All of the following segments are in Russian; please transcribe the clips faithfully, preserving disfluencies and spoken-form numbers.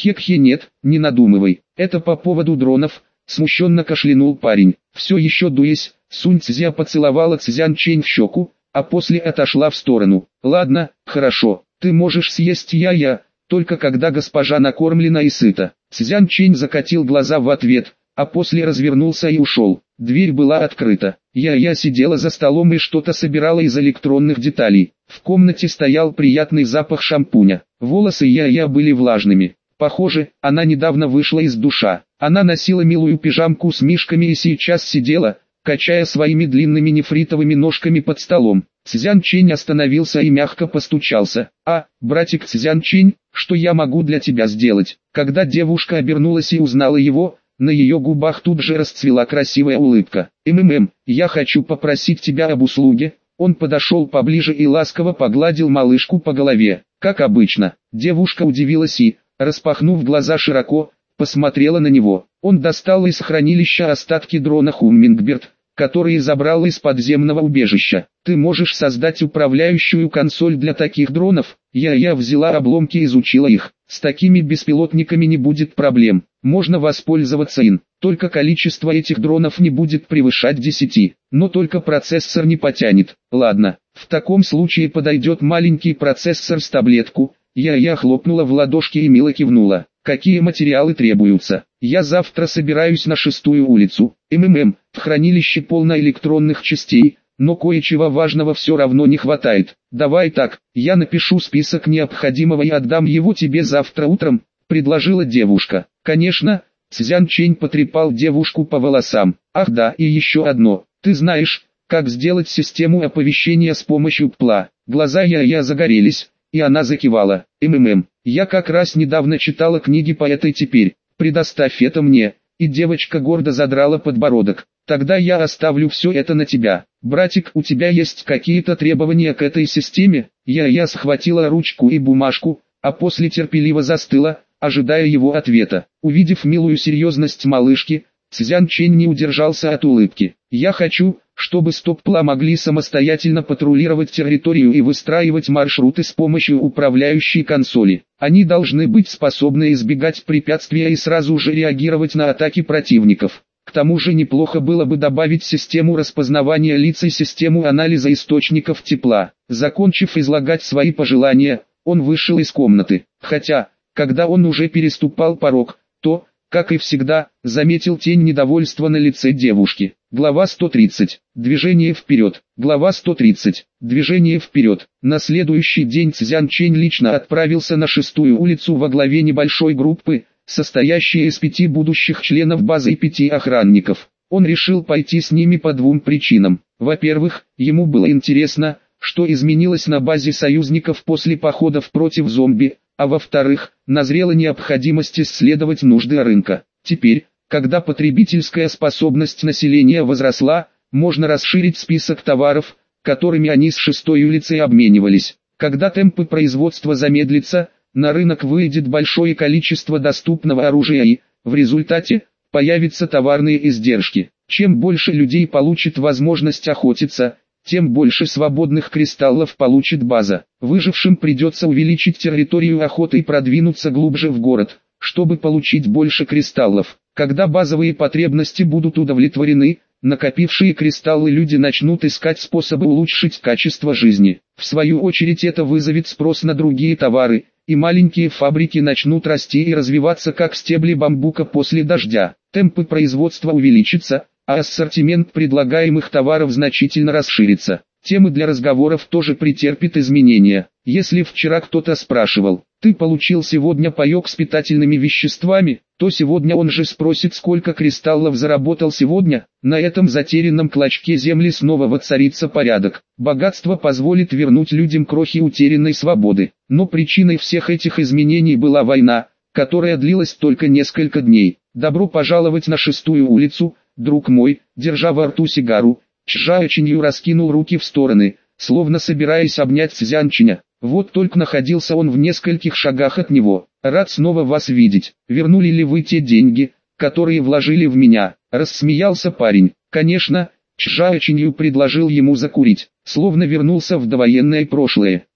Хе-хе, нет, не надумывай. Это по поводу дронов, смущенно кашлянул парень. Все еще дуясь, Сунь Цзя поцеловала Цзян Чэнь в щеку, а после отошла в сторону. Ладно, хорошо, ты можешь съесть я-я, только когда госпожа накормлена и сыта. Цзян Чэнь закатил глаза в ответ, а после развернулся и ушел. Дверь была открыта. Я-я сидела за столом и что-то собирала из электронных деталей. В комнате стоял приятный запах шампуня. Волосы Я-я были влажными. Похоже, она недавно вышла из душа. Она носила милую пижамку с мишками и сейчас сидела, качая своими длинными нефритовыми ножками под столом. Цзян Чэнь остановился и мягко постучался. «А, братик Цзян Чэнь, что я могу для тебя сделать?» Когда девушка обернулась и узнала его, на ее губах тут же расцвела красивая улыбка. «МММ, я хочу попросить тебя об услуге». Он подошел поближе и ласково погладил малышку по голове. Как обычно, девушка удивилась и, распахнув глаза широко, посмотрела на него. Он достал из хранилища остатки дрона Хуммингберд, которые забрал из подземного убежища. «Ты можешь создать управляющую консоль для таких дронов?» Я-я взяла обломки и изучила их. С такими беспилотниками не будет проблем. Можно воспользоваться ин. Только количество этих дронов не будет превышать десяти. Но только процессор не потянет. Ладно, в таком случае подойдет маленький процессор с таблетку. Я-я хлопнула в ладошки и мило кивнула. «Какие материалы требуются?» «Я завтра собираюсь на шестую улицу. МММ, в хранилище полно электронных частей, но кое-чего важного все равно не хватает. Давай так, я напишу список необходимого и отдам его тебе завтра утром», — предложила девушка. «Конечно», — Цзян Чэнь потрепал девушку по волосам. «Ах да, и еще одно. Ты знаешь, как сделать систему оповещения с помощью ПЛА?» Глаза Я-я загорелись, и она закивала. «МММ, я как раз недавно читала книги по этой теперь. Предоставь это мне». И девочка гордо задрала подбородок. «Тогда я оставлю все это на тебя. Братик, у тебя есть какие-то требования к этой системе?» Я-я схватила ручку и бумажку, а после терпеливо застыла, ожидая его ответа. Увидев милую серьезность малышки, Цзян Чэнь не удержался от улыбки. «Я хочу, чтобы стоп-пла могли самостоятельно патрулировать территорию и выстраивать маршруты с помощью управляющей консоли. Они должны быть способны избегать препятствия и сразу же реагировать на атаки противников. К тому же неплохо было бы добавить систему распознавания лиц и систему анализа источников тепла». Закончив излагать свои пожелания, он вышел из комнаты. Хотя, когда он уже переступал порог, то, как и всегда, заметил тень недовольства на лице девушки. Глава сто тридцать. Движение вперед. Глава сто тридцать. Движение вперед. На следующий день Цзян Чэнь лично отправился на шестую улицу во главе небольшой группы, состоящей из пяти будущих членов базы и пяти охранников. Он решил пойти с ними по двум причинам. Во-первых, ему было интересно, что изменилось на базе союзников после походов против зомби, а во-вторых, назрела необходимость исследовать нужды рынка. Теперь, когда потребительская способность населения возросла, можно расширить список товаров, которыми они с шестой улицей обменивались. Когда темпы производства замедлятся, на рынок выйдет большое количество доступного оружия и, в результате, появятся товарные издержки. Чем больше людей получит возможность охотиться, тем больше свободных кристаллов получит база. Выжившим придется увеличить территорию охоты и продвинуться глубже в город, чтобы получить больше кристаллов. Когда базовые потребности будут удовлетворены, накопившие кристаллы люди начнут искать способы улучшить качество жизни. В свою очередь это вызовет спрос на другие товары, и маленькие фабрики начнут расти и развиваться как стебли бамбука после дождя. Темпы производства увеличатся, а ассортимент предлагаемых товаров значительно расширится. Темы для разговоров тоже претерпят изменения. Если вчера кто-то спрашивал, «Ты получил сегодня паёк с питательными веществами?», то сегодня он же спросит, сколько кристаллов заработал сегодня. На этом затерянном клочке земли снова воцарится порядок. Богатство позволит вернуть людям крохи утерянной свободы. Но причиной всех этих изменений была война, которая длилась только несколько дней. «Добро пожаловать на шестую улицу, друг мой», держа во рту сигару, Чжао Чинью раскинул руки в стороны, словно собираясь обнять Цзян Чэня. Вот только находился он в нескольких шагах от него. «Рад снова вас видеть. Вернули ли вы те деньги, которые вложили в меня?» Рассмеялся парень. «Конечно». Чжао Чинью предложил ему закурить, словно вернулся в довоенное прошлое.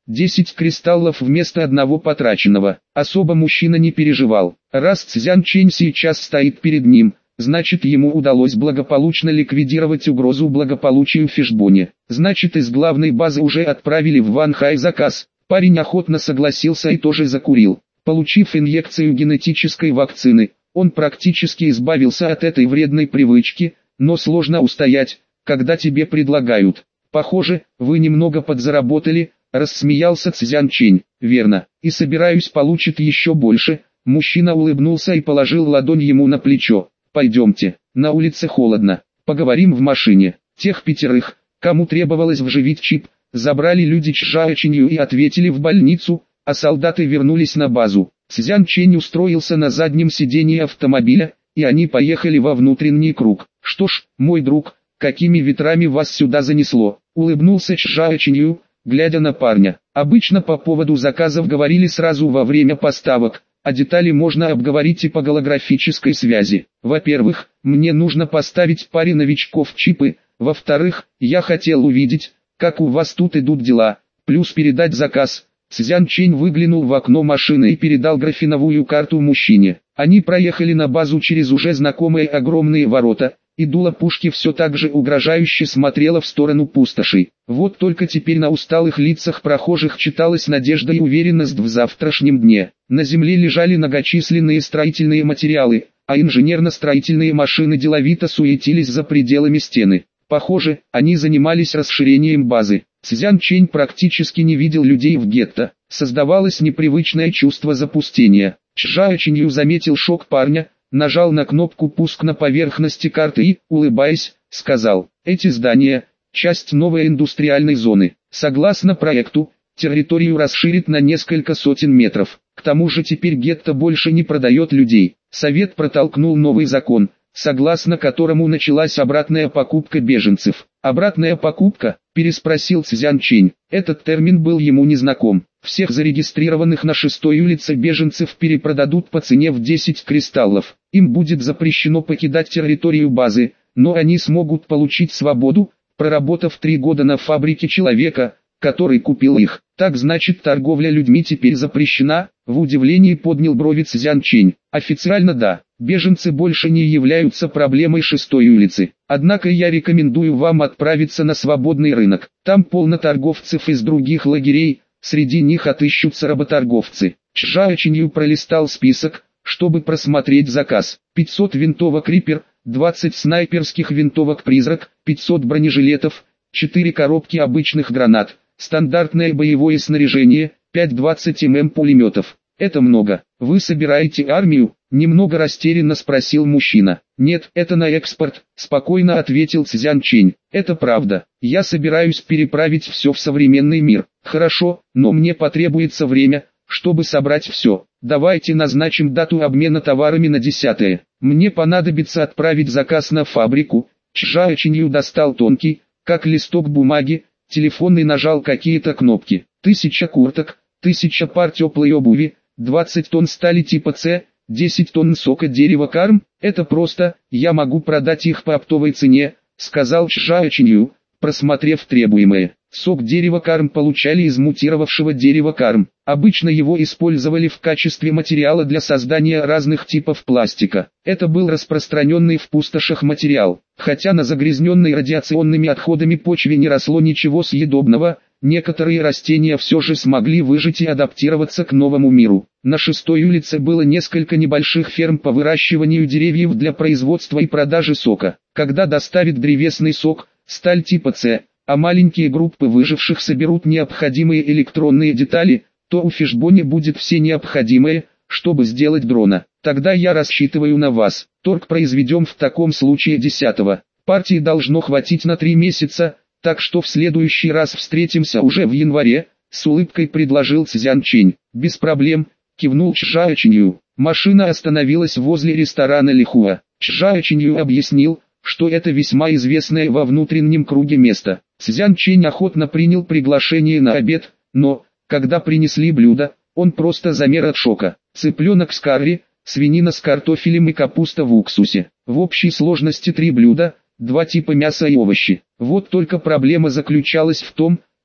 десять кристаллов вместо одного потраченного. Особо мужчина не переживал. Раз Цзян Чэнь сейчас стоит перед ним, значит ему удалось благополучно ликвидировать угрозу благополучию в Фишбоне. Значит, из главной базы уже отправили в Ванхай заказ. Парень охотно согласился и тоже закурил. Получив инъекцию генетической вакцины, он практически избавился от этой вредной привычки, но сложно устоять, когда тебе предлагают. Похоже, вы немного подзаработали, рассмеялся Цзян Чэнь. Верно, и собираюсь получить еще больше. Мужчина улыбнулся и положил ладонь ему на плечо. Пойдемте, на улице холодно, поговорим в машине. Тех пятерых, кому требовалось вживить чип, забрали люди Чжао Чинью и ответили в больницу, а солдаты вернулись на базу. Цзян Чэнь устроился на заднем сидении автомобиля, и они поехали во внутренний круг. Что ж, мой друг, какими ветрами вас сюда занесло? Улыбнулся Чжао Чинью, глядя на парня. Обычно по поводу заказов говорили сразу во время поставок, а детали можно обговорить и по голографической связи. Во-первых, мне нужно поставить паре новичков чипы, во-вторых, я хотел увидеть, как у вас тут идут дела, плюс передать заказ. Цзян Чэнь выглянул в окно машины и передал графиновую карту мужчине. Они проехали на базу через уже знакомые огромные ворота, и дуло пушки все так же угрожающе смотрело в сторону пустоши. Вот только теперь на усталых лицах прохожих читалась надежда и уверенность в завтрашнем дне. На земле лежали многочисленные строительные материалы, а инженерно-строительные машины деловито суетились за пределами стены. Похоже, они занимались расширением базы. Цзян Чэнь практически не видел людей в гетто. Создавалось непривычное чувство запустения. Чжао Чинью заметил шок парня, нажал на кнопку «Пуск» на поверхности карты и, улыбаясь, сказал: «Эти здания – часть новой индустриальной зоны. Согласно проекту, территорию расширит на несколько сотен метров. К тому же теперь гетто больше не продает людей». Совет протолкнул новый закон, согласно которому началась обратная покупка беженцев. «Обратная покупка?» – переспросил Цзян Чэнь. Этот термин был ему незнаком. Всех зарегистрированных на шестой улице беженцев перепродадут по цене в десять кристаллов. Им будет запрещено покидать территорию базы, но они смогут получить свободу, проработав три года на фабрике человека, который купил их. Так значит, торговля людьми теперь запрещена? В удивлении поднял брови Цзян Чэнь. Официально да, беженцы больше не являются проблемой шестой улицы. Однако я рекомендую вам отправиться на свободный рынок. Там полно торговцев из других лагерей, среди них отыщутся работорговцы. Чжао Чинью пролистал список, чтобы просмотреть заказ. пятьсот винтовок Риппер, двадцать снайперских винтовок Призрак, пятьсот бронежилетов, четыре коробки обычных гранат, стандартное боевое снаряжение, пять двадцать миллиметров пулеметов. Это много. Вы собираете армию? Немного растерянно спросил мужчина. Нет, это на экспорт, спокойно ответил Цзян Чэнь. Это правда. Я собираюсь переправить все в современный мир. Хорошо, но мне потребуется время, чтобы собрать все. Давайте назначим дату обмена товарами на десятое. Мне понадобится отправить заказ на фабрику. Чжао Чинью достал тонкий, как листок бумаги, телефон и нажал какие-то кнопки. Тысяча курток, тысяча пар теплой обуви, двадцать тонн стали типа С, десять тонн сока дерева карм. Это просто, я могу продать их по оптовой цене, сказал Чжао Чинью, просмотрев требуемое. Сок дерева карм получали из мутировавшего дерева карм. Обычно его использовали в качестве материала для создания разных типов пластика. Это был распространенный в пустошах материал. Хотя на загрязненной радиационными отходами почве не росло ничего съедобного, некоторые растения все же смогли выжить и адаптироваться к новому миру. На шестой улице было несколько небольших ферм по выращиванию деревьев для производства и продажи сока. Когда доставят древесный сок, сталь типа С, а маленькие группы выживших соберут необходимые электронные детали, то у Фишбоне будет все необходимое, чтобы сделать дрона. Тогда я рассчитываю на вас. Торг произведем в таком случае десятого. Партии должно хватить на три месяца, так что в следующий раз встретимся уже в январе, с улыбкой предложил Цзян Чэнь. Без проблем, кивнул Чжао Чинью. Машина остановилась возле ресторана Лихуа. Чжао Чинью объяснил, что это весьма известное во внутреннем круге место. Цзян Чэнь охотно принял приглашение на обед, но, когда принесли блюдо, он просто замер от шока. Цыпленок с карри, свинина с картофелем и капуста в уксусе. В общей сложности три блюда, два типа мяса и овощи. Вот только проблема заключалась в том,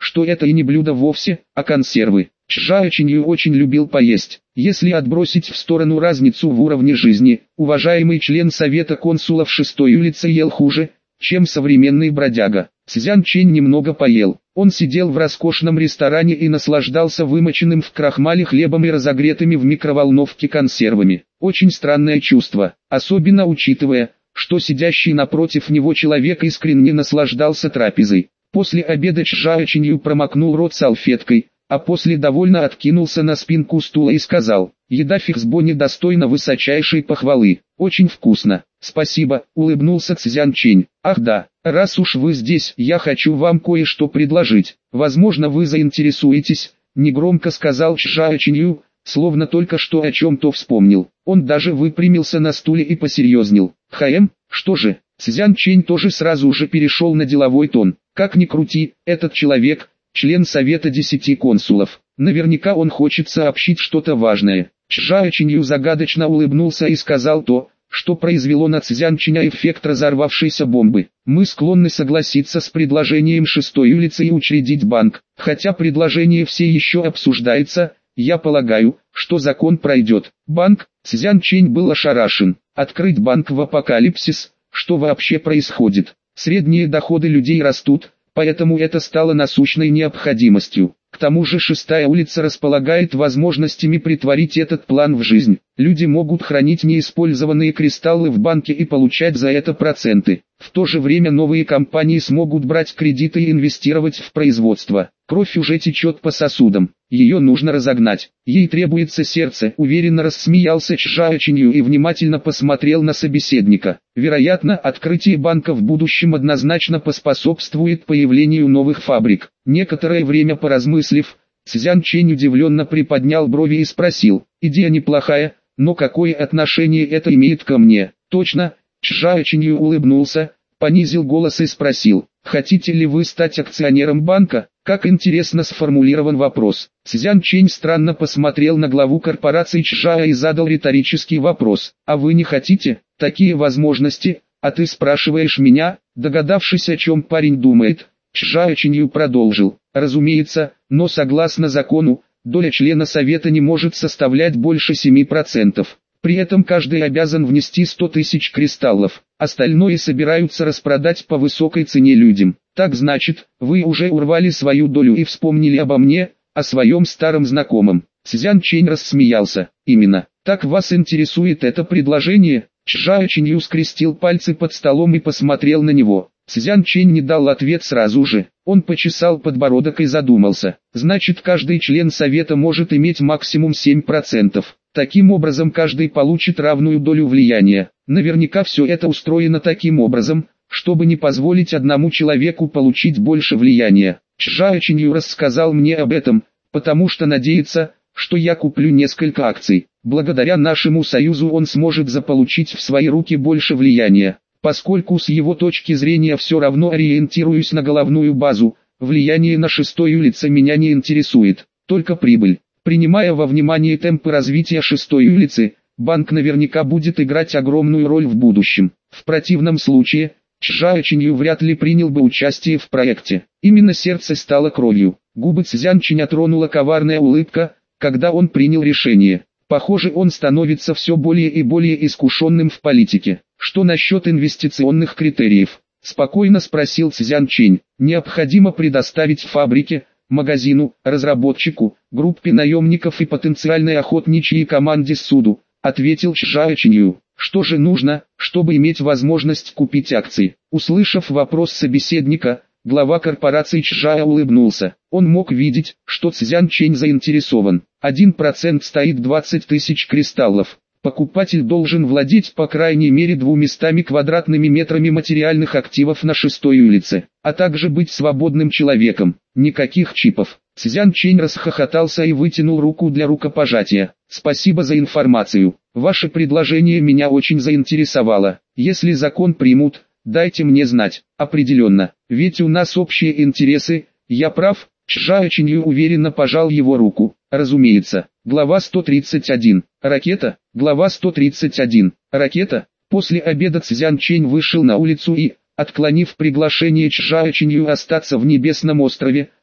что это и не блюдо вовсе, а консервы. Чжао Чинью очень любил поесть. Если отбросить в сторону разницу в уровне жизни, уважаемый член Совета консулов шестой улицы ел хуже, чем современный бродяга. Цзян Чэнь немного поел. Он сидел в роскошном ресторане и наслаждался вымоченным в крахмале хлебом и разогретыми в микроволновке консервами. Очень странное чувство, особенно учитывая, что сидящий напротив него человек искренне наслаждался трапезой. После обеда Чжао Чинью промокнул рот салфеткой, а после довольно откинулся на спинку стула и сказал: «Еда Фиксбони достойна высочайшей похвалы, очень вкусно». «Спасибо», — улыбнулся Цзян Чэнь. «Ах да, раз уж вы здесь, я хочу вам кое-что предложить. Возможно, вы заинтересуетесь», — негромко сказал Чжао Чинью, словно только что о чем-то вспомнил. Он даже выпрямился на стуле и посерьезнел. «Хэм, что же?» Цзян Чэнь тоже сразу же перешел на деловой тон. «Как ни крути, этот человек — член Совета Десяти Консулов. Наверняка он хочет сообщить что-то важное». Чжао Чинью загадочно улыбнулся и сказал то, что произвело на Цзян Чэня эффект разорвавшейся бомбы. «Мы склонны согласиться с предложением шестой улицы и учредить банк. Хотя предложение все еще обсуждается, я полагаю, что закон пройдет». «Банк?» Цзян Чэнь был ошарашен. «Открыть банк в апокалипсис? Что вообще происходит? Средние доходы людей растут, поэтому это стало насущной необходимостью. К тому же шестая улица располагает возможностями притворить этот план в жизнь. Люди могут хранить неиспользованные кристаллы в банке и получать за это проценты. В то же время новые компании смогут брать кредиты и инвестировать в производство. Кровь уже течет по сосудам, ее нужно разогнать. Ей требуется сердце», — уверенно рассмеялся Чжао Чинью и внимательно посмотрел на собеседника. «Вероятно, открытие банка в будущем однозначно поспособствует появлению новых фабрик». Некоторое время поразмыслив, Цзян Чэнь удивленно приподнял брови и спросил: «Идея неплохая, но какое отношение это имеет ко мне?» «Точно», — Чжао Чинью улыбнулся, понизил голос и спросил: «Хотите ли вы стать акционером банка?» Как интересно сформулирован вопрос. Цзян Чэнь странно посмотрел на главу корпорации Чжао и задал риторический вопрос: «А вы не хотите? Такие возможности, а ты спрашиваешь меня?» Догадавшись, о чем парень думает, Чжао Чинью продолжил: «Разумеется, но согласно закону, доля члена совета не может составлять больше семи процентов. При этом каждый обязан внести сто тысяч кристаллов, остальное собираются распродать по высокой цене людям. Так значит, вы уже урвали свою долю и вспомнили обо мне, о своем старом знакомом». Цзян Чэнь рассмеялся. «Именно, так вас интересует это предложение?» Чжао Чинью скрестил пальцы под столом и посмотрел на него. Цзян Чэнь не дал ответ сразу же. Он почесал подбородок и задумался. «Значит, каждый член совета может иметь максимум семь процентов. Таким образом каждый получит равную долю влияния. Наверняка все это устроено таким образом, чтобы не позволить одному человеку получить больше влияния. Чжао Чинью рассказал мне об этом, потому что надеется, что я куплю несколько акций. Благодаря нашему союзу он сможет заполучить в свои руки больше влияния. Поскольку с его точки зрения все равно ориентируюсь на головную базу, влияние на шестой улице меня не интересует, только прибыль. Принимая во внимание темпы развития шестой улицы, банк наверняка будет играть огромную роль в будущем. В противном случае, Чжао Чинью вряд ли принял бы участие в проекте. Именно сердце стало кровью. Губы Цзян Чэня тронула коварная улыбка, когда он принял решение. Похоже, он становится все более и более искушенным в политике. «Что насчет инвестиционных критериев?» – спокойно спросил Цзян Чэнь. «Необходимо предоставить фабрике, магазину, разработчику, группе наемников и потенциальной охотничьей команде суду», – ответил Чжао Чинью. «Что же нужно, чтобы иметь возможность купить акции?» Услышав вопрос собеседника, глава корпорации Чжао улыбнулся. Он мог видеть, что Цзян Чэнь заинтересован. Один процент стоит двадцать тысяч кристаллов. Покупатель должен владеть по крайней мере двумястами квадратными метрами материальных активов на шестой улице, а также быть свободным человеком. Никаких чипов. Цзян Чэнь расхохотался и вытянул руку для рукопожатия. «Спасибо за информацию. Ваше предложение меня очень заинтересовало. Если закон примут, дайте мне знать». «Определенно, ведь у нас общие интересы, я прав?» Чжао Чинью уверенно пожал его руку. «Разумеется». Глава сто тридцать один. Ракета. Глава сто тридцать один. Ракета. После обеда Цзян Чэнь вышел на улицу и, отклонив приглашение Чжао Чинью остаться в Небесном острове,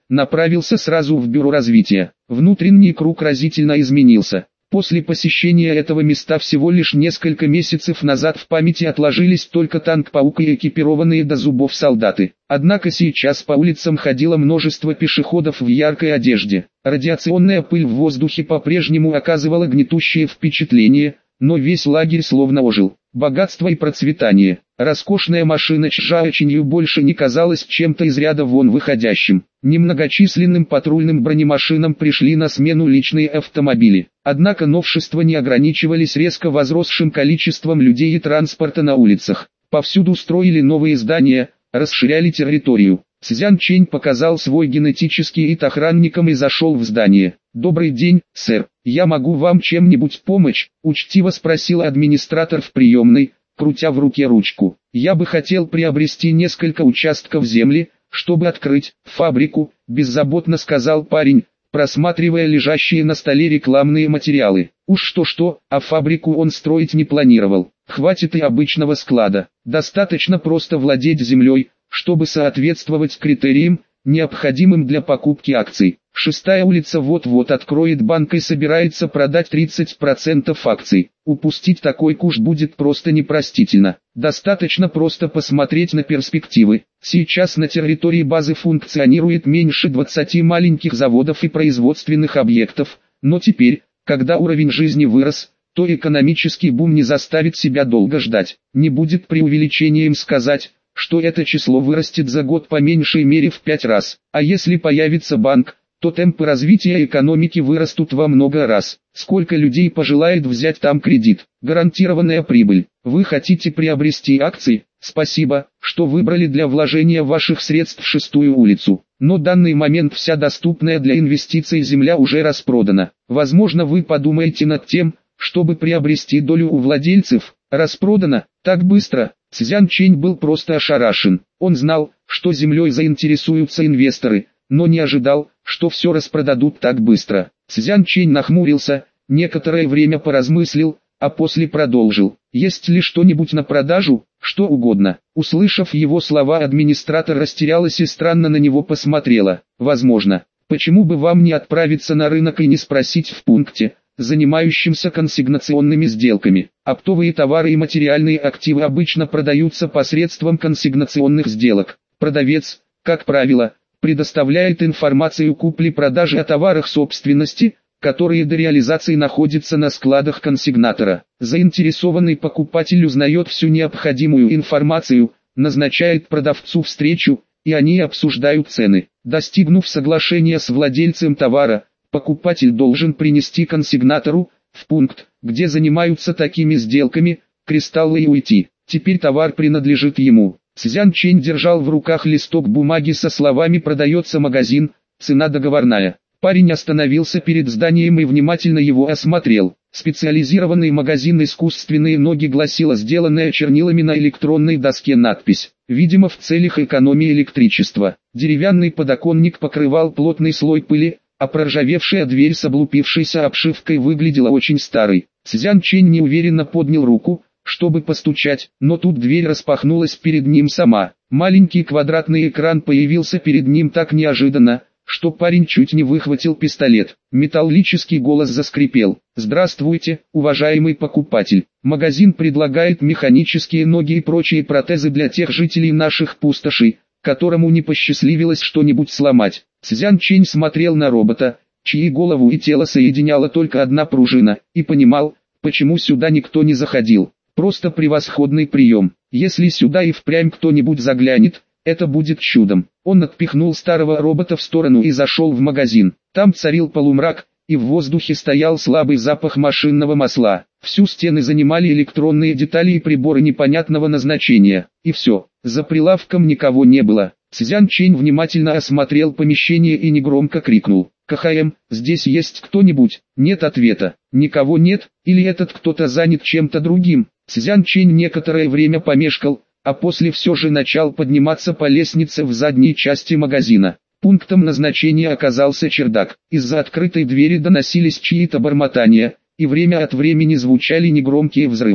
направился сразу в бюро развития. Внутренний круг разительно изменился. После посещения этого места всего лишь несколько месяцев назад в памяти отложились только танк-паук и экипированные до зубов солдаты. Однако сейчас по улицам ходило множество пешеходов в яркой одежде. Радиационная пыль в воздухе по-прежнему оказывала гнетущее впечатление, но весь лагерь словно ожил. Богатство и процветание. Роскошная машина Чжаочинью больше не казалась чем-то из ряда вон выходящим. Немногочисленным патрульным бронемашинам пришли на смену личные автомобили. Однако новшества не ограничивались резко возросшим количеством людей и транспорта на улицах. Повсюду строили новые здания, расширяли территорию. Цзян Чэнь показал свой генетический ит охранникам и зашел в здание. «Добрый день, сэр. Я могу вам чем-нибудь помочь?» – учтиво спросил администратор в приемной, крутя в руке ручку. «Я бы хотел приобрести несколько участков земли, чтобы открыть фабрику», – беззаботно сказал парень, просматривая лежащие на столе рекламные материалы. Уж что-что, а фабрику он строить не планировал. Хватит и обычного склада. Достаточно просто владеть землей, чтобы соответствовать критериям, необходимым для покупки акций. Шестая улица вот-вот откроет банк и собирается продать тридцать процентов акций. Упустить такой куш будет просто непростительно. Достаточно просто посмотреть на перспективы. Сейчас на территории базы функционирует меньше двадцати маленьких заводов и производственных объектов, но теперь, когда уровень жизни вырос, то экономический бум не заставит себя долго ждать. Не будет преувеличением сказать, что это число вырастет за год по меньшей мере в пять раз. А если появится банк, то темпы развития экономики вырастут во много раз. Сколько людей пожелает взять там кредит? Гарантированная прибыль. Вы хотите приобрести акции? Спасибо, что выбрали для вложения ваших средств шестую улицу. Но в данный момент вся доступная для инвестиций земля уже распродана. Возможно, вы подумаете над тем, чтобы приобрести долю у владельцев. Распродана? Так быстро? Цзян Чэнь был просто ошарашен. Он знал, что землей заинтересуются инвесторы, но не ожидал, что все распродадут так быстро. Цзян Чэнь нахмурился, некоторое время поразмыслил, а после продолжил. «Есть ли что-нибудь на продажу?» «Что угодно». Услышав его слова, администратор растерялась и странно на него посмотрела. «Возможно. Почему бы вам не отправиться на рынок и не спросить в пункте, занимающимся консигнационными сделками? Оптовые товары и материальные активы обычно продаются посредством консигнационных сделок. Продавец, как правило, предоставляет информацию купли-продажи о товарах собственности, которые до реализации находятся на складах консигнатора. Заинтересованный покупатель узнает всю необходимую информацию, назначает продавцу встречу, и они обсуждают цены. Достигнув соглашения с владельцем товара, покупатель должен принести консигнатору, в пункт, где занимаются такими сделками, кристаллы и уйти. Теперь товар принадлежит ему. Цзян Чэнь держал в руках листок бумаги со словами «Продается магазин, цена договорная». Парень остановился перед зданием и внимательно его осмотрел. Специализированный магазин «Искусственные ноги» гласила сделанная чернилами на электронной доске надпись. Видимо, в целях экономии электричества. Деревянный подоконник покрывал плотный слой пыли, а проржавевшая дверь с облупившейся обшивкой выглядела очень старой. Цзян Чэнь неуверенно поднял руку, чтобы постучать, но тут дверь распахнулась перед ним сама. Маленький квадратный экран появился перед ним так неожиданно, что парень чуть не выхватил пистолет. Металлический голос заскрипел. «Здравствуйте, уважаемый покупатель. Магазин предлагает механические ноги и прочие протезы для тех жителей наших пустошей, которому не посчастливилось что-нибудь сломать». Цзян Чэнь смотрел на робота, чьи голову и тело соединяла только одна пружина, и понимал, почему сюда никто не заходил. Просто превосходный прием. Если сюда и впрямь кто-нибудь заглянет, это будет чудом. Он отпихнул старого робота в сторону и зашел в магазин. Там царил полумрак, и в воздухе стоял слабый запах машинного масла. Всю стены занимали электронные детали и приборы непонятного назначения. И все, за прилавком никого не было. Цзян Чэнь внимательно осмотрел помещение и негромко крикнул: «КХМ, здесь есть кто-нибудь?» Нет ответа. Никого нет, или этот кто-то занят чем-то другим? Цзян Чэнь некоторое время помешкал, а после все же начал подниматься по лестнице в задней части магазина. Пунктом назначения оказался чердак. Из-за открытой двери доносились чьи-то бормотания, и время от времени звучали негромкие взрывы.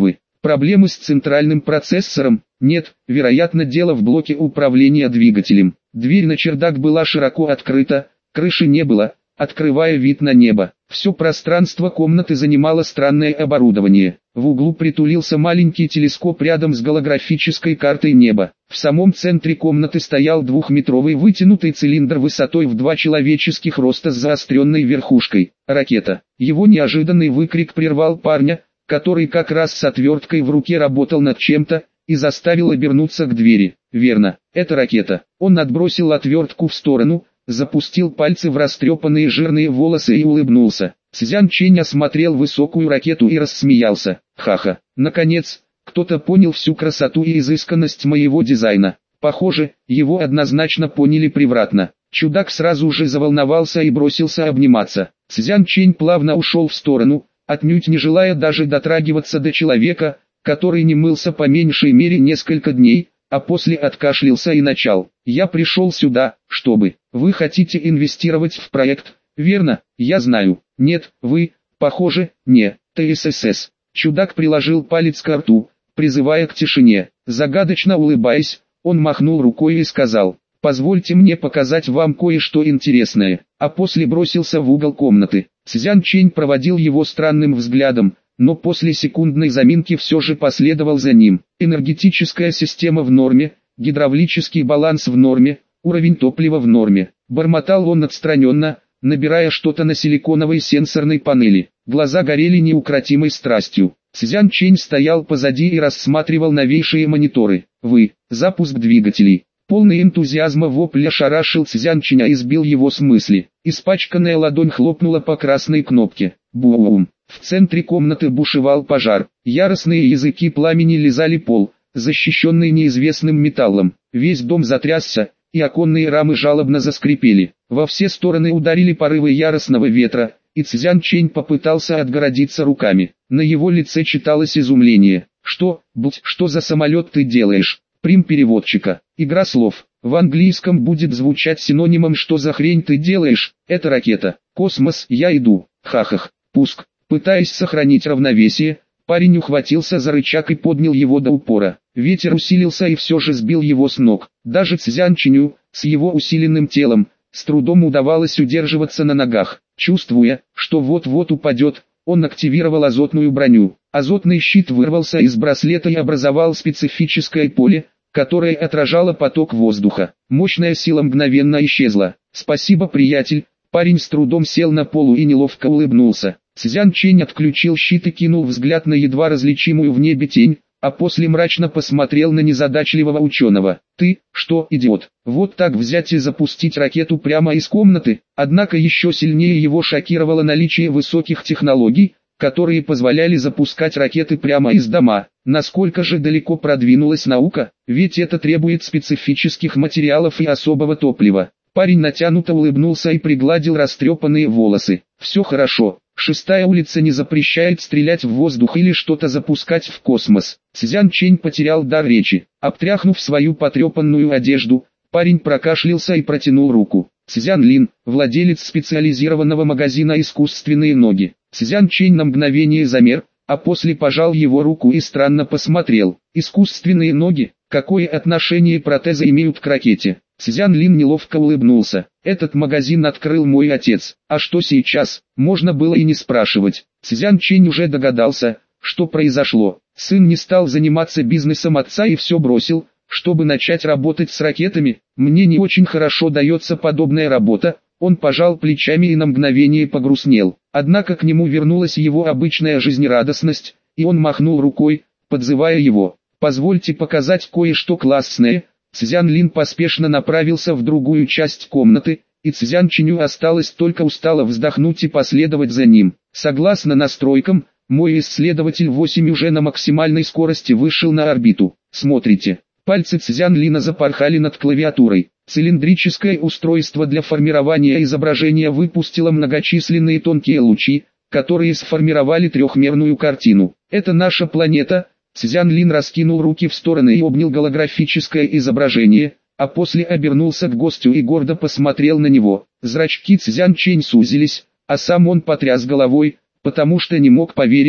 Проблемы с центральным процессором? Нет, вероятно дело в блоке управления двигателем. Дверь на чердак была широко открыта, крыши не было, открывая вид на небо. Все пространство комнаты занимало странное оборудование. В углу притулился маленький телескоп рядом с голографической картой неба. В самом центре комнаты стоял двухметровый вытянутый цилиндр высотой в два человеческих роста с заостренной верхушкой. Ракета. Его неожиданный выкрик прервал парня, который как раз с отверткой в руке работал над чем-то, и заставил обернуться к двери. Верно, это ракета. Он отбросил отвертку в сторону, запустил пальцы в растрепанные жирные волосы и улыбнулся. Цзян Чэнь осмотрел высокую ракету и рассмеялся. Ха-ха. Наконец, кто-то понял всю красоту и изысканность моего дизайна. Похоже, его однозначно поняли превратно. Чудак сразу же заволновался и бросился обниматься. Цзян Чэнь плавно ушел в сторону, отнюдь не желая даже дотрагиваться до человека, который не мылся по меньшей мере несколько дней, а после откашлялся и начал. «Я пришел сюда, чтобы... Вы хотите инвестировать в проект, верно? Я знаю. Нет, вы, похоже, не, ТСС». Чудак приложил палец к рту, призывая к тишине. Загадочно улыбаясь, он махнул рукой и сказал: «Позвольте мне показать вам кое-что интересное», а после бросился в угол комнаты. Цзян Чэнь проводил его странным взглядом, но после секундной заминки все же последовал за ним. Энергетическая система в норме, гидравлический баланс в норме, уровень топлива в норме. Бормотал он отстраненно, набирая что-то на силиконовой сенсорной панели. Глаза горели неукротимой страстью. Цзян Чэнь стоял позади и рассматривал новейшие мониторы. «Вы, запуск двигателей». Полный энтузиазма вопль ошарашил Цзян Чэня и сбил его с мысли. Испачканная ладонь хлопнула по красной кнопке. Бум! В центре комнаты бушевал пожар. Яростные языки пламени лизали пол, защищенный неизвестным металлом. Весь дом затрясся, и оконные рамы жалобно заскрипели. Во все стороны ударили порывы яростного ветра, и Цзян Чэнь попытался отгородиться руками. На его лице читалось изумление. «Что, будь, что за самолет ты делаешь?» Прим переводчика. Игра слов. В английском будет звучать синонимом «что за хрень ты делаешь?» Это ракета. Космос, я иду. Хахах. Пуск. Пытаясь сохранить равновесие, парень ухватился за рычаг и поднял его до упора. Ветер усилился и все же сбил его с ног. Даже Цзян Чэню, с его усиленным телом, с трудом удавалось удерживаться на ногах. Чувствуя, что вот-вот упадет, он активировал азотную броню. Азотный щит вырвался из браслета и образовал специфическое поле, которое отражало поток воздуха. Мощная сила мгновенно исчезла. «Спасибо, приятель». Парень с трудом сел на полу и неловко улыбнулся. Цзян Чэнь отключил щит и кинул взгляд на едва различимую в небе тень, а после мрачно посмотрел на незадачливого ученого. «Ты, что, идиот, вот так взять и запустить ракету прямо из комнаты?» Однако еще сильнее его шокировало наличие высоких технологий, которые позволяли запускать ракеты прямо из дома. Насколько же далеко продвинулась наука, ведь это требует специфических материалов и особого топлива. Парень натянуто улыбнулся и пригладил растрепанные волосы. «Все хорошо. Шестая улица не запрещает стрелять в воздух или что-то запускать в космос». Цзян Чэнь потерял дар речи. Обтряхнув свою потрепанную одежду, парень прокашлялся и протянул руку. Цзян Лин, владелец специализированного магазина «Искусственные ноги». Цзян Чэнь на мгновение замер, а после пожал его руку и странно посмотрел. «Искусственные ноги? Какое отношение протезы имеют к ракете?» Цзян Лин неловко улыбнулся. «Этот магазин открыл мой отец. А что сейчас?» Можно было и не спрашивать. Цзян Чэнь уже догадался, что произошло. Сын не стал заниматься бизнесом отца и все бросил, чтобы начать работать с ракетами. «Мне не очень хорошо дается подобная работа». Он пожал плечами и на мгновение погрустнел. Однако к нему вернулась его обычная жизнерадостность, и он махнул рукой, подзывая его. «Позвольте показать кое-что классное». Цзян Лин поспешно направился в другую часть комнаты, и Цзян Чэню осталось только устало вздохнуть и последовать за ним. Согласно настройкам, мой исследователь восемь уже на максимальной скорости вышел на орбиту. Смотрите. Пальцы Цзян Лина запорхали над клавиатурой. Цилиндрическое устройство для формирования изображения выпустило многочисленные тонкие лучи, которые сформировали трехмерную картину. «Это наша планета». Цзян Лин раскинул руки в стороны и обнял голографическое изображение, а после обернулся к гостю и гордо посмотрел на него. Зрачки Цзян Чэнь сузились, а сам он потряс головой, потому что не мог поверить,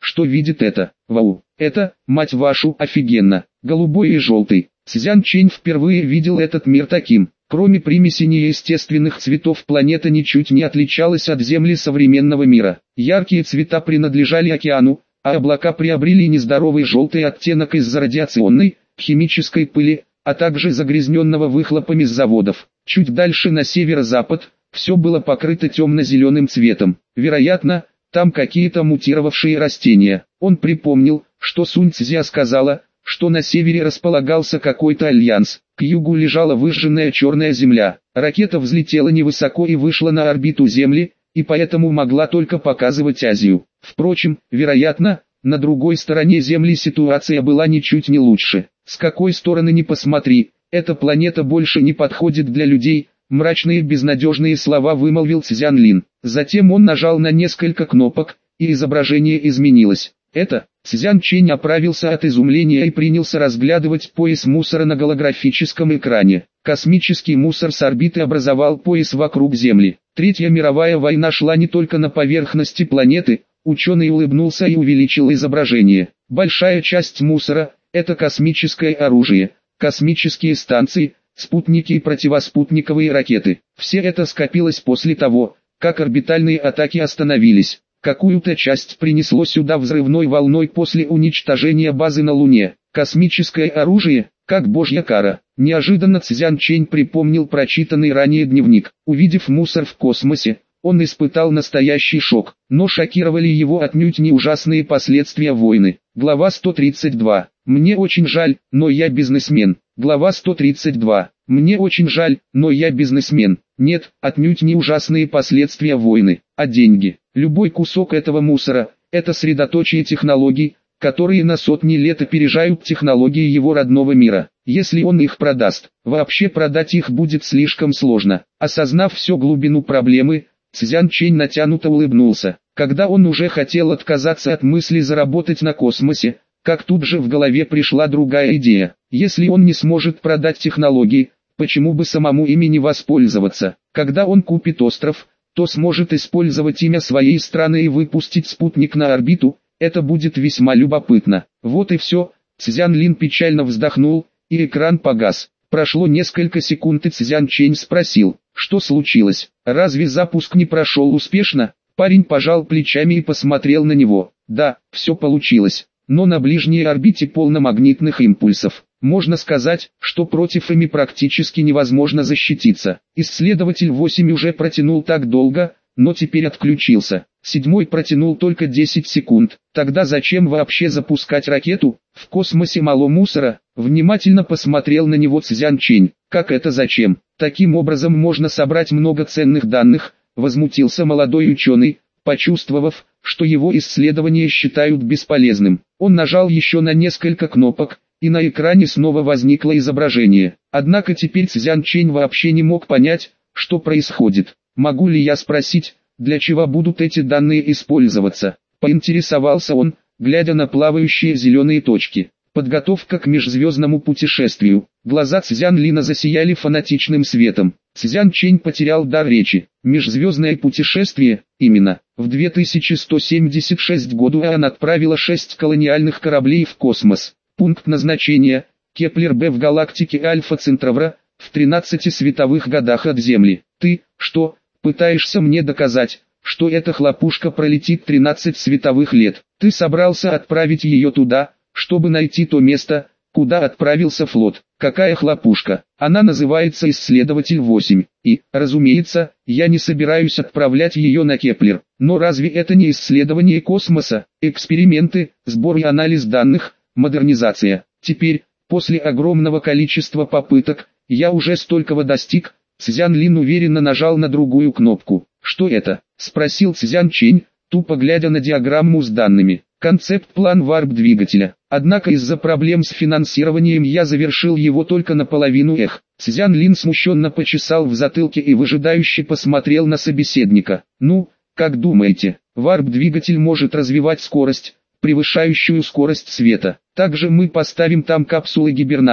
что видит это. Вау, это, мать вашу, офигенно, голубой и желтый. Цзян Чэнь впервые видел этот мир таким. Кроме примеси неестественных цветов, планета ничуть не отличалась от Земли современного мира. Яркие цвета принадлежали океану, а облака приобрели нездоровый желтый оттенок из-за радиационной, химической пыли, а также загрязненного выхлопами с заводов. Чуть дальше на северо-запад, все было покрыто темно-зеленым цветом. Вероятно, там какие-то мутировавшие растения. Он припомнил, что Сунь Цзя сказала, что на севере располагался какой-то альянс. К югу лежала выжженная черная земля. Ракета взлетела невысоко и вышла на орбиту Земли, и поэтому могла только показывать Азию. Впрочем, вероятно, на другой стороне Земли ситуация была ничуть не лучше. С какой стороны ни посмотри, эта планета больше не подходит для людей, мрачные безнадежные слова вымолвил Цзян Лин. Затем он нажал на несколько кнопок, и изображение изменилось. Это, Цзян Чэнь оправился от изумления и принялся разглядывать пояс мусора на голографическом экране. Космический мусор с орбиты образовал пояс вокруг Земли. Третья мировая война шла не только на поверхности планеты, ученый улыбнулся и увеличил изображение. Большая часть мусора – это космическое оружие, космические станции, спутники и противоспутниковые ракеты. Все это скопилось после того, как орбитальные атаки остановились. Какую-то часть принесло сюда взрывной волной после уничтожения базы на Луне. Космическое оружие, как божья кара. Неожиданно Цзян Чэнь припомнил прочитанный ранее дневник. Увидев мусор в космосе, он испытал настоящий шок, но шокировали его отнюдь не ужасные последствия войны. Глава сто тридцать два. Мне очень жаль, но я бизнесмен. Глава сто тридцать два. Мне очень жаль, но я бизнесмен. Нет, отнюдь не ужасные последствия войны, а деньги. Любой кусок этого мусора – это средоточие технологий, которые на сотни лет опережают технологии его родного мира. Если он их продаст, вообще продать их будет слишком сложно. Осознав всю глубину проблемы, Цзян Чэнь натянуто улыбнулся. Когда он уже хотел отказаться от мысли заработать на космосе, как тут же в голове пришла другая идея. Если он не сможет продать технологии, почему бы самому ими не воспользоваться? Когда он купит остров, то сможет использовать имя своей страны и выпустить спутник на орбиту. Это будет весьма любопытно. Вот и все. Цзян Лин печально вздохнул, и экран погас. Прошло несколько секунд, и Цзян Чэнь спросил, что случилось? Разве запуск не прошел успешно? Парень пожал плечами и посмотрел на него. Да, все получилось, но на ближней орбите полно магнитных импульсов. Можно сказать, что против ими практически невозможно защититься. Исследователь восемь уже протянул так долго, но теперь отключился. Седьмой протянул только десять секунд. Тогда зачем вообще запускать ракету? В космосе мало мусора. Внимательно посмотрел на него Цзян Чэнь. Как это зачем? Таким образом можно собрать много ценных данных, возмутился молодой ученый, почувствовав, что его исследования считают бесполезным. Он нажал еще на несколько кнопок, и на экране снова возникло изображение. Однако теперь Цзян Чэнь вообще не мог понять, что происходит. «Могу ли я спросить, для чего будут эти данные использоваться?» – поинтересовался он, глядя на плавающие зеленые точки. «Подготовка к межзвездному путешествию». Глаза Цзян Лина засияли фанатичным светом. Цзян Чэнь потерял дар речи. Межзвездное путешествие, именно. В две тысячи сто семьдесят шестом году ААН отправила шесть колониальных кораблей в космос. Пункт назначения – Кеплер-Б в галактике Альфа Центавра, в тринадцати световых годах от Земли. Ты, что, пытаешься мне доказать, что эта хлопушка пролетит тринадцать световых лет? Ты собрался отправить ее туда, чтобы найти то место, куда отправился флот? Какая хлопушка? Она называется «Исследователь восемь». И, разумеется, я не собираюсь отправлять ее на Кеплер. Но разве это не исследование космоса, эксперименты, сбор и анализ данных, модернизация? Теперь, после огромного количества попыток, я уже столького достиг. Цзян Лин уверенно нажал на другую кнопку. «Что это?» – спросил Цзян Чэнь, тупо глядя на диаграмму с данными. «Концепт-план варп-двигателя. Однако из-за проблем с финансированием я завершил его только наполовину». Эх. Цзян Лин смущенно почесал в затылке и выжидающе посмотрел на собеседника. «Ну, как думаете, варп-двигатель может развивать скорость, превышающую скорость света? Также мы поставим там капсулы гибернации,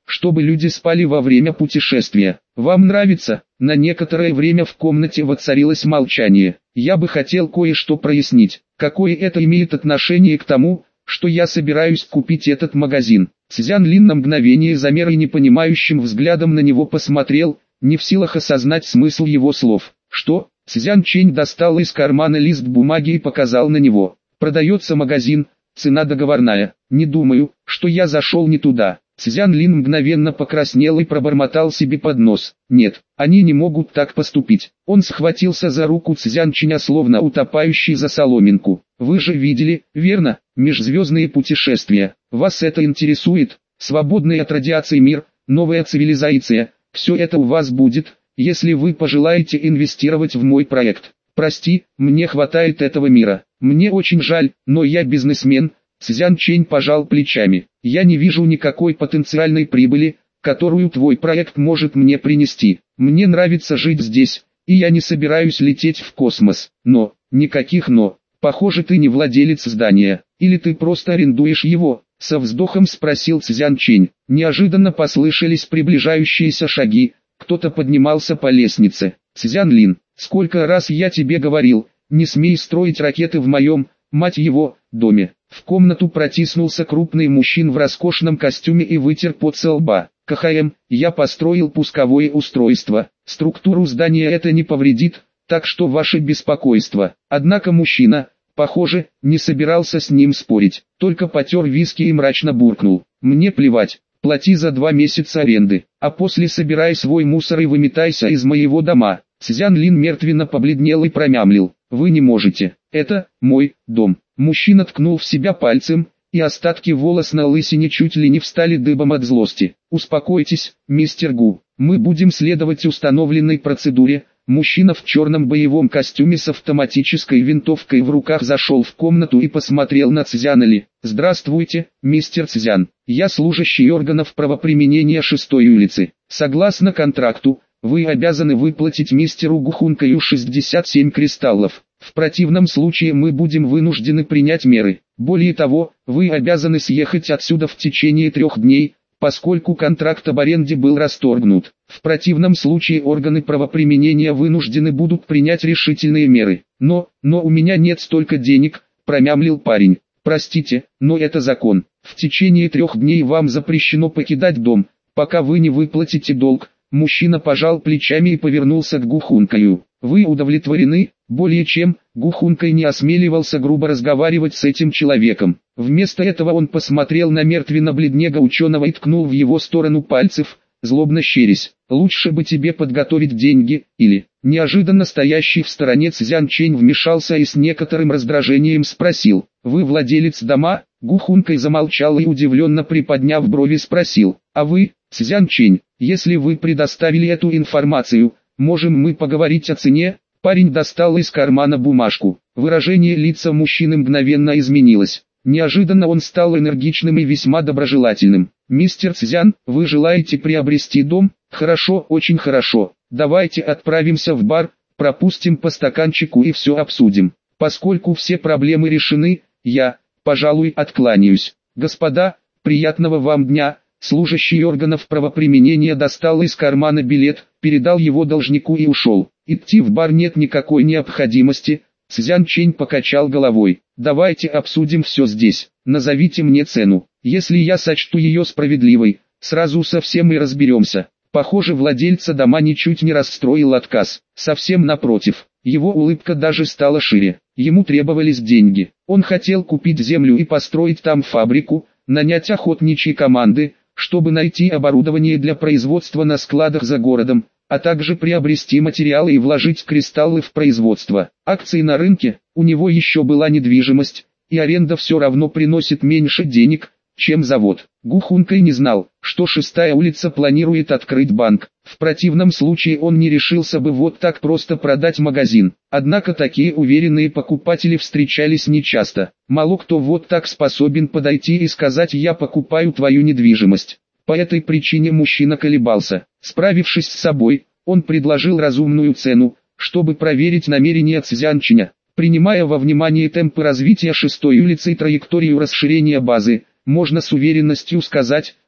чтобы люди спали во время путешествия. Вам нравится? На некоторое время в комнате воцарилось молчание. Я бы хотел кое-что прояснить. Какое это имеет отношение к тому, что я собираюсь купить этот магазин? Цзян Лин на мгновение замер и непонимающим взглядом на него посмотрел, не в силах осознать смысл его слов. Что? Цзян Чэнь достал из кармана лист бумаги и показал на него. Продается магазин, цена договорная. Не думаю, что я зашел не туда. Цзян Лин мгновенно покраснел и пробормотал себе под нос. Нет, они не могут так поступить. Он схватился за руку Цзян Чэня, словно утопающий за соломинку. Вы же видели, верно, межзвездные путешествия. Вас это интересует? Свободный от радиации мир, новая цивилизация. Все это у вас будет, если вы пожелаете инвестировать в мой проект. Прости, мне хватает этого мира. Мне очень жаль, но я бизнесмен. Цзян Чэнь пожал плечами. Я не вижу никакой потенциальной прибыли, которую твой проект может мне принести. Мне нравится жить здесь, и я не собираюсь лететь в космос. Но, никаких но. Похоже, ты не владелец здания, или ты просто арендуешь его? Со вздохом спросил Цзян Чэнь. Неожиданно послышались приближающиеся шаги. Кто-то поднимался по лестнице. Цзян Лин, сколько раз я тебе говорил, не смей строить ракеты в моем, мать его, доме. В комнату протиснулся крупный мужчина в роскошном костюме и вытер пот со лба. КХМ, я построил пусковое устройство. Структуру здания это не повредит, так что ваше беспокойство. Однако мужчина, похоже, не собирался с ним спорить, только потер виски и мрачно буркнул. Мне плевать, плати за два месяца аренды, а после собирай свой мусор и выметайся из моего дома. Цзян Лин мертвенно побледнел и промямлил. Вы не можете, это мой дом. Мужчина ткнул в себя пальцем, и остатки волос на лысине чуть ли не встали дыбом от злости. Успокойтесь, мистер Гу, мы будем следовать установленной процедуре. Мужчина в черном боевом костюме с автоматической винтовкой в руках зашел в комнату и посмотрел на Цзяна Ли. Здравствуйте, мистер Цзян, я служащий органов правоприменения шестой улицы. Согласно контракту, вы обязаны выплатить мистеру Гухункаю шестьдесят семь кристаллов. В противном случае мы будем вынуждены принять меры. Более того, вы обязаны съехать отсюда в течение трех дней, поскольку контракт об аренде был расторгнут. В противном случае органы правоприменения вынуждены будут принять решительные меры. Но, но у меня нет столько денег, промямлил парень. Простите, но это закон. В течение трех дней вам запрещено покидать дом, пока вы не выплатите долг. Мужчина пожал плечами и повернулся к Гухункаю. Вы удовлетворены? Более чем. Гухункай не осмеливался грубо разговаривать с этим человеком. Вместо этого он посмотрел на мертвенно-бледнего ученого и ткнул в его сторону пальцев, злобно щерясь. Лучше бы тебе подготовить деньги, или... Неожиданно стоящий в стороне Цзян Чэнь вмешался и с некоторым раздражением спросил. Вы владелец дома? Гухункай замолчал и удивленно приподняв брови спросил. А вы, Цзян Чэнь, если вы предоставили эту информацию, можем мы поговорить о цене? Парень достал из кармана бумажку. Выражение лица мужчины мгновенно изменилось. Неожиданно он стал энергичным и весьма доброжелательным. «Мистер Цзян, вы желаете приобрести дом? Хорошо, очень хорошо. Давайте отправимся в бар, пропустим по стаканчику и все обсудим. Поскольку все проблемы решены, я, пожалуй, откланяюсь. Господа, приятного вам дня!» Служащий органов правоприменения достал из кармана билет, передал его должнику и ушел. Идти в бар нет никакой необходимости. Цзян Чэнь покачал головой. Давайте обсудим все здесь. Назовите мне цену. Если я сочту ее справедливой, сразу со всем и разберемся. Похоже, владельца дома ничуть не расстроил отказ. Совсем напротив. Его улыбка даже стала шире. Ему требовались деньги. Он хотел купить землю и построить там фабрику, нанять охотничьи команды, чтобы найти оборудование для производства на складах за городом, а также приобрести материалы и вложить кристаллы в производство. Акции на рынке, у него еще была недвижимость, и аренда все равно приносит меньше денег, чем завод. Гухункай не знал, что шестая улица планирует открыть банк. В противном случае он не решился бы вот так просто продать магазин. Однако такие уверенные покупатели встречались нечасто. Мало кто вот так способен подойти и сказать: «Я покупаю твою недвижимость». По этой причине мужчина колебался. Справившись с собой, он предложил разумную цену, чтобы проверить намерения Цзян Чэня. Принимая во внимание темпы развития шестой улицы и траекторию расширения базы, можно с уверенностью сказать,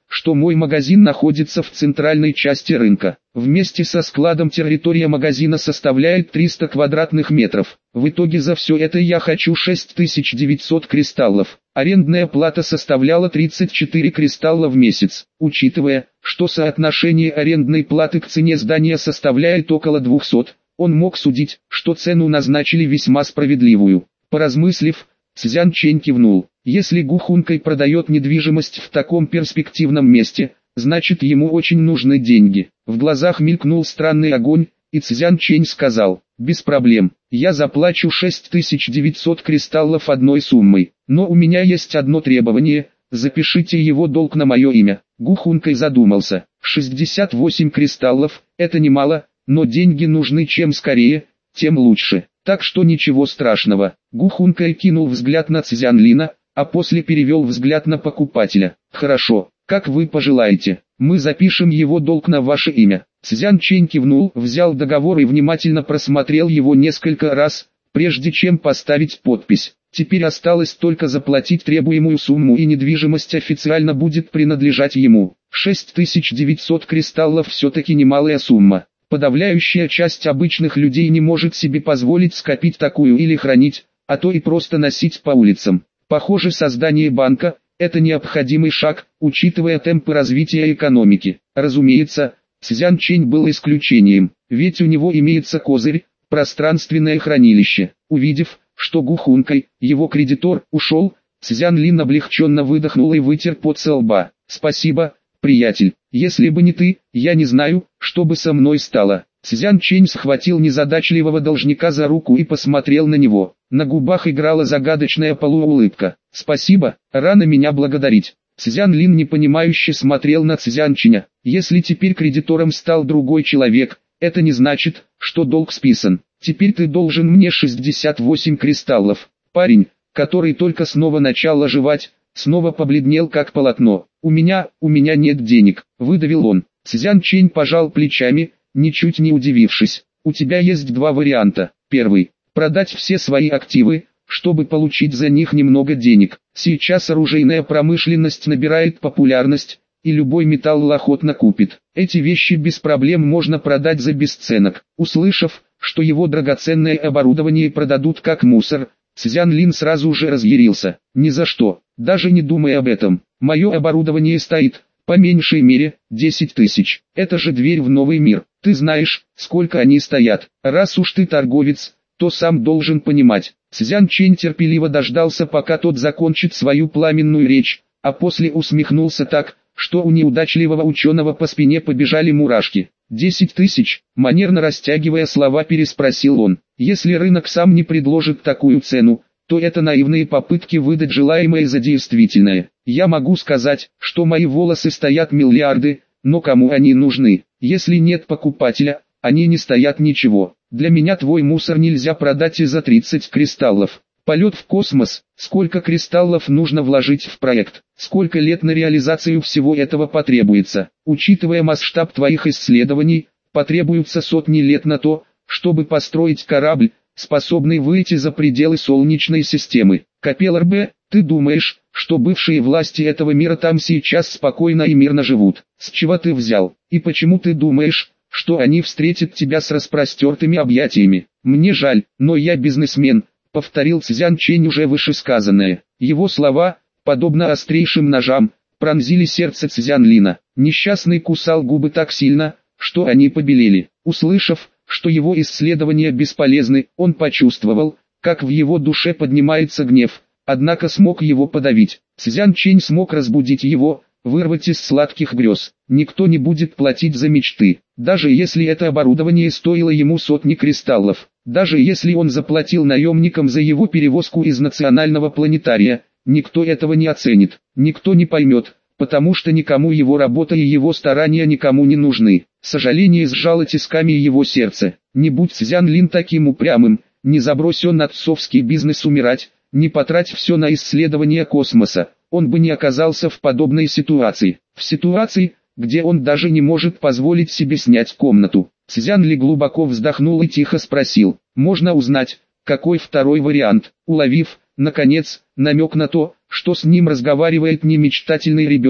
что мой магазин находится в центральной части рынка. Вместе со складом территория магазина составляет триста квадратных метров. В итоге за все это я хочу шесть тысяч девятьсот кристаллов. Арендная плата составляла тридцать четыре кристалла в месяц. Учитывая, что соотношение арендной платы к цене здания составляет около двухсот, он мог судить, что цену назначили весьма справедливую. Поразмыслив, Цзян Чэнь кивнул. Если Гу Хункай продает недвижимость в таком перспективном месте, значит ему очень нужны деньги. В глазах мелькнул странный огонь, и Цзян Чэнь сказал: без проблем, я заплачу шесть тысяч девятьсот кристаллов одной суммой, но у меня есть одно требование, запишите его долг на мое имя. Гу Хункай задумался. шестьдесят восемь кристаллов, это немало, но деньги нужны чем скорее, тем лучше. Так что ничего страшного. Гу Хункай кинул взгляд на Цзян Лина, а после перевел взгляд на покупателя. Хорошо, как вы пожелаете, мы запишем его долг на ваше имя. Цзян Чэнь кивнул, взял договор и внимательно просмотрел его несколько раз, прежде чем поставить подпись. Теперь осталось только заплатить требуемую сумму, и недвижимость официально будет принадлежать ему. шесть тысяч девятьсот кристаллов все-таки немалая сумма. Подавляющая часть обычных людей не может себе позволить скопить такую или хранить, а то и просто носить по улицам. Похоже, создание банка – это необходимый шаг, учитывая темпы развития экономики. Разумеется, Цзян Чэнь был исключением, ведь у него имеется козырь – пространственное хранилище. Увидев, что Гу Хункай, его кредитор, ушел, Цзян Лин облегченно выдохнул и вытер пот со лба. «Спасибо, приятель, если бы не ты, я не знаю, что бы со мной стало». Цзян Чэнь схватил незадачливого должника за руку и посмотрел на него. На губах играла загадочная полуулыбка. «Спасибо, рано меня благодарить». Цзян Лин непонимающе смотрел на Цзян Чэня. «Если теперь кредитором стал другой человек, это не значит, что долг списан. Теперь ты должен мне шестьдесят восемь кристаллов». Парень, который только снова начал оживать, снова побледнел как полотно. «У меня, у меня нет денег», — выдавил он. Цзян Чэнь пожал плечами, ничуть не удивившись. «У тебя есть два варианта. Первый – продать все свои активы, чтобы получить за них немного денег. Сейчас оружейная промышленность набирает популярность, и любой металл охотно купит. Эти вещи без проблем можно продать за бесценок». Услышав, что его драгоценное оборудование продадут как мусор, Цзян Лин сразу же разъярился. «Ни за что, даже не думай об этом. Мое оборудование стоит, по меньшей мере, десять тысяч. Это же дверь в новый мир. Ты знаешь, сколько они стоят. Раз уж ты торговец, то сам должен понимать». Цзян Чэнь терпеливо дождался, пока тот закончит свою пламенную речь, а после усмехнулся так, что у неудачливого ученого по спине побежали мурашки. «Десять тысяч», манерно растягивая слова, переспросил он. «Если рынок сам не предложит такую цену, то это наивные попытки выдать желаемое за действительное. Я могу сказать, что мои волосы стоят миллиарды, но кому они нужны? Если нет покупателя, они не стоят ничего. Для меня твой мусор нельзя продать и за тридцать кристаллов. Полет в космос, сколько кристаллов нужно вложить в проект, сколько лет на реализацию всего этого потребуется. Учитывая масштаб твоих исследований, потребуются сотни лет на то, чтобы построить корабль, способный выйти за пределы Солнечной системы. Капеллар Б, ты думаешь, что бывшие власти этого мира там сейчас спокойно и мирно живут? С чего ты взял? И почему ты думаешь, что они встретят тебя с распростертыми объятиями? Мне жаль, но я бизнесмен», — повторил Цзян Чэнь уже вышесказанное. Его слова, подобно острейшим ножам, пронзили сердце Цзян Лина. Несчастный кусал губы так сильно, что они побелели. Услышав, что его исследования бесполезны, он почувствовал, как в его душе поднимается гнев, однако смог его подавить. Цзян Чэнь смог разбудить его, вырвать из сладких грез. Никто не будет платить за мечты, даже если это оборудование стоило ему сотни кристаллов. Даже если он заплатил наемникам за его перевозку из национального планетария, никто этого не оценит, никто не поймет, потому что никому его работа и его старания никому не нужны. Сожаление сжало тисками его сердце. Не будь Цзян Лин таким упрямым, не забрось он отцовский бизнес умирать, не потрать все на исследование космоса, он бы не оказался в подобной ситуации. В ситуации, где он даже не может позволить себе снять комнату. Цзян Ли глубоко вздохнул и тихо спросил: «Можно узнать, какой второй вариант?» Уловив, наконец, намек на то, что с ним разговаривает не мечтательный ребенок,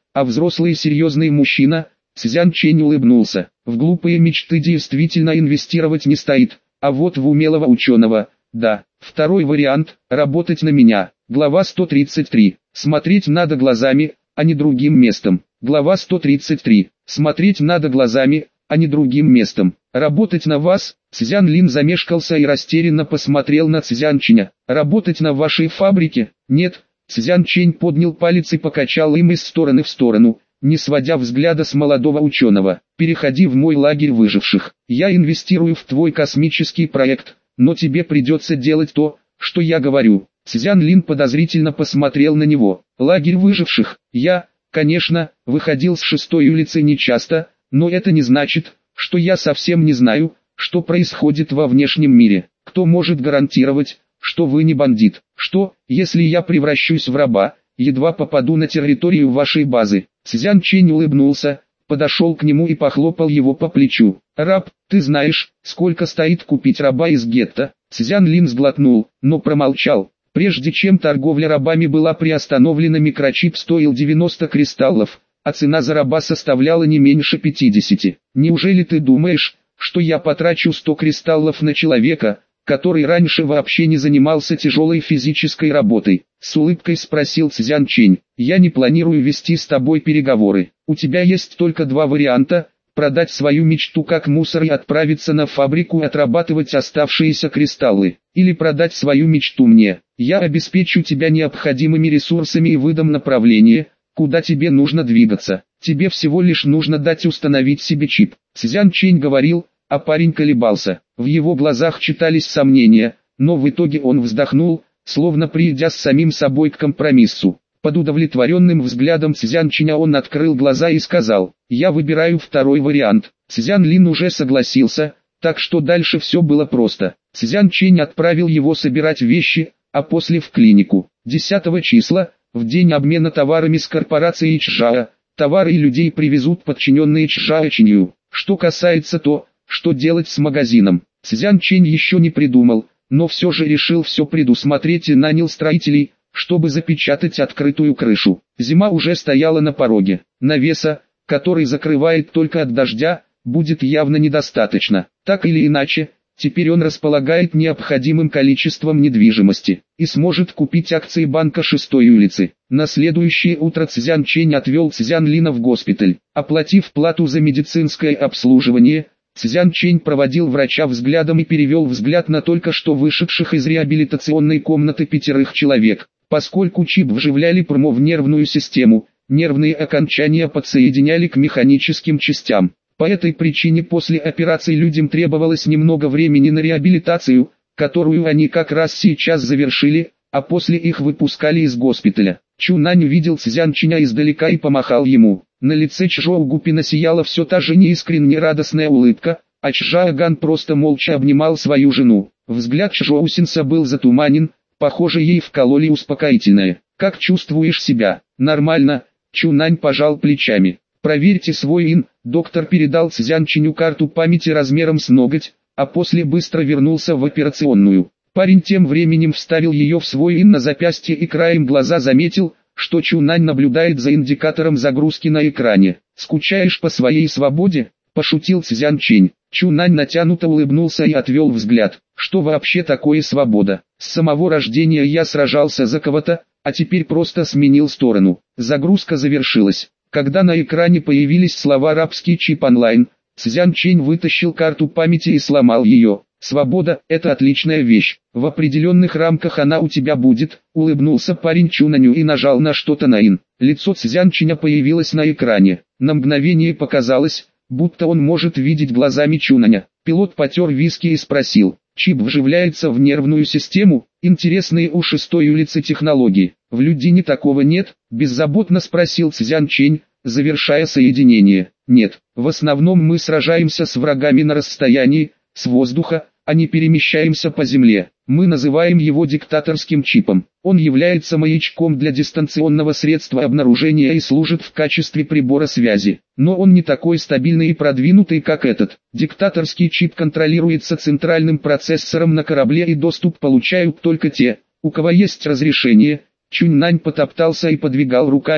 а взрослый серьезный мужчина. Цзян Чэнь улыбнулся. В глупые мечты действительно инвестировать не стоит, а вот в умелого ученого, да. Второй вариант – работать на меня. Глава сто тридцать три. Смотреть надо глазами, а не другим местом. Глава сто тридцать три. Смотреть надо глазами, а не другим местом. Работать на вас? Цзян Лин замешкался и растерянно посмотрел на Цзян Чэня. Работать на вашей фабрике? Нет. Цзян Чэнь поднял палец и покачал им из стороны в сторону, не сводя взгляда с молодого ученого. Переходи в мой лагерь выживших. Я инвестирую в твой космический проект, но тебе придется делать то, что я говорю. Цзян Лин подозрительно посмотрел на него. Лагерь выживших? Я, конечно, выходил с шестой улицы нечасто, но это не значит, что я совсем не знаю, что происходит во внешнем мире. Кто может гарантировать, что вы не бандит? Что, если я превращусь в раба, едва попаду на территорию вашей базы? Цзян Чэнь улыбнулся, подошел к нему и похлопал его по плечу. Раб, ты знаешь, сколько стоит купить раба из гетто? Цзян Лин сглотнул, но промолчал. Прежде чем торговля рабами была приостановлена, микрочип стоил девяносто кристаллов, а цена за раба составляла не меньше пятидесяти. Неужели ты думаешь, что я потрачу сто кристаллов на человека, который раньше вообще не занимался тяжелой физической работой? С улыбкой спросил Цзян Чэнь. Я не планирую вести с тобой переговоры. У тебя есть только два варианта: продать свою мечту как мусор и отправиться на фабрику и отрабатывать оставшиеся кристаллы, или продать свою мечту мне. Я обеспечу тебя необходимыми ресурсами и выдам направление, куда тебе нужно двигаться. Тебе всего лишь нужно дать установить себе чип. Цзян Чэнь говорил, а парень колебался. В его глазах читались сомнения, но в итоге он вздохнул, словно придя с самим собой к компромиссу. Под удовлетворенным взглядом Цзян Чэня он открыл глаза и сказал: «Я выбираю второй вариант». Цзян Лин уже согласился, так что дальше все было просто. Цзян Чэнь отправил его собирать вещи, а после в клинику. десятого числа, в день обмена товарами с корпорацией Чжао, товары и людей привезут подчиненные Чжао Чэнью. Что касается то, что делать с магазином, Цзян Чэнь еще не придумал, но все же решил все предусмотреть и нанял строителей, чтобы запечатать открытую крышу. Зима уже стояла на пороге. Навеса, который закрывает только от дождя, будет явно недостаточно. Так или иначе, теперь он располагает необходимым количеством недвижимости и сможет купить акции банка шестой улицы. На следующее утро Цзян Чэнь отвел Цзян Лина в госпиталь. Оплатив плату за медицинское обслуживание, Цзян Чэнь проводил врача взглядом и перевел взгляд на только что вышедших из реабилитационной комнаты пятерых человек. Поскольку чип вживляли прямо в нервную систему, нервные окончания подсоединяли к механическим частям. По этой причине после операции людям требовалось немного времени на реабилитацию, которую они как раз сейчас завершили, а после их выпускали из госпиталя. Чунань увидел Цзян Чэня издалека и помахал ему. На лице Чжоу Гупина сияла все та же неискренне радостная улыбка, а Чжао Ган просто молча обнимал свою жену. Взгляд Чжоу Синса был затуманен, похоже, ей вкололи успокоительное. «Как чувствуешь себя?» «Нормально», Чунань пожал плечами. «Проверьте свой ин». Доктор передал Цзян Чэню карту памяти размером с ноготь, а после быстро вернулся в операционную. Парень тем временем вставил ее в свой ин на запястье и краем глаза заметил, что Чунань наблюдает за индикатором загрузки на экране. «Скучаешь по своей свободе?» – пошутил Цзян Чэнь. Чунань натянуто улыбнулся и отвел взгляд. «Что вообще такое свобода? С самого рождения я сражался за кого-то, а теперь просто сменил сторону». Загрузка завершилась. Когда на экране появились слова «рабский чип онлайн», Цзян Чэнь вытащил карту памяти и сломал ее. «Свобода – это отличная вещь. В определенных рамках она у тебя будет», – улыбнулся парень Чунаню и нажал на что-то на ин. Лицо Цзян Чэня появилось на экране. На мгновение показалось, будто он может видеть глазами Чунаня. Пилот потер виски и спросил: «Чип вживляется в нервную систему? Интересные у шестой улицы технологии. В Людине такого нет?» – беззаботно спросил Цзян Чэнь, завершая соединение. «Нет, в основном мы сражаемся с врагами на расстоянии, с воздуха, а не перемещаемся по земле. Мы называем его диктаторским чипом. Он является маячком для дистанционного средства обнаружения и служит в качестве прибора связи. Но он не такой стабильный и продвинутый, как этот. Диктаторский чип контролируется центральным процессором на корабле, и доступ получают только те, у кого есть разрешение». Чуннань потоптался и подвигал руками,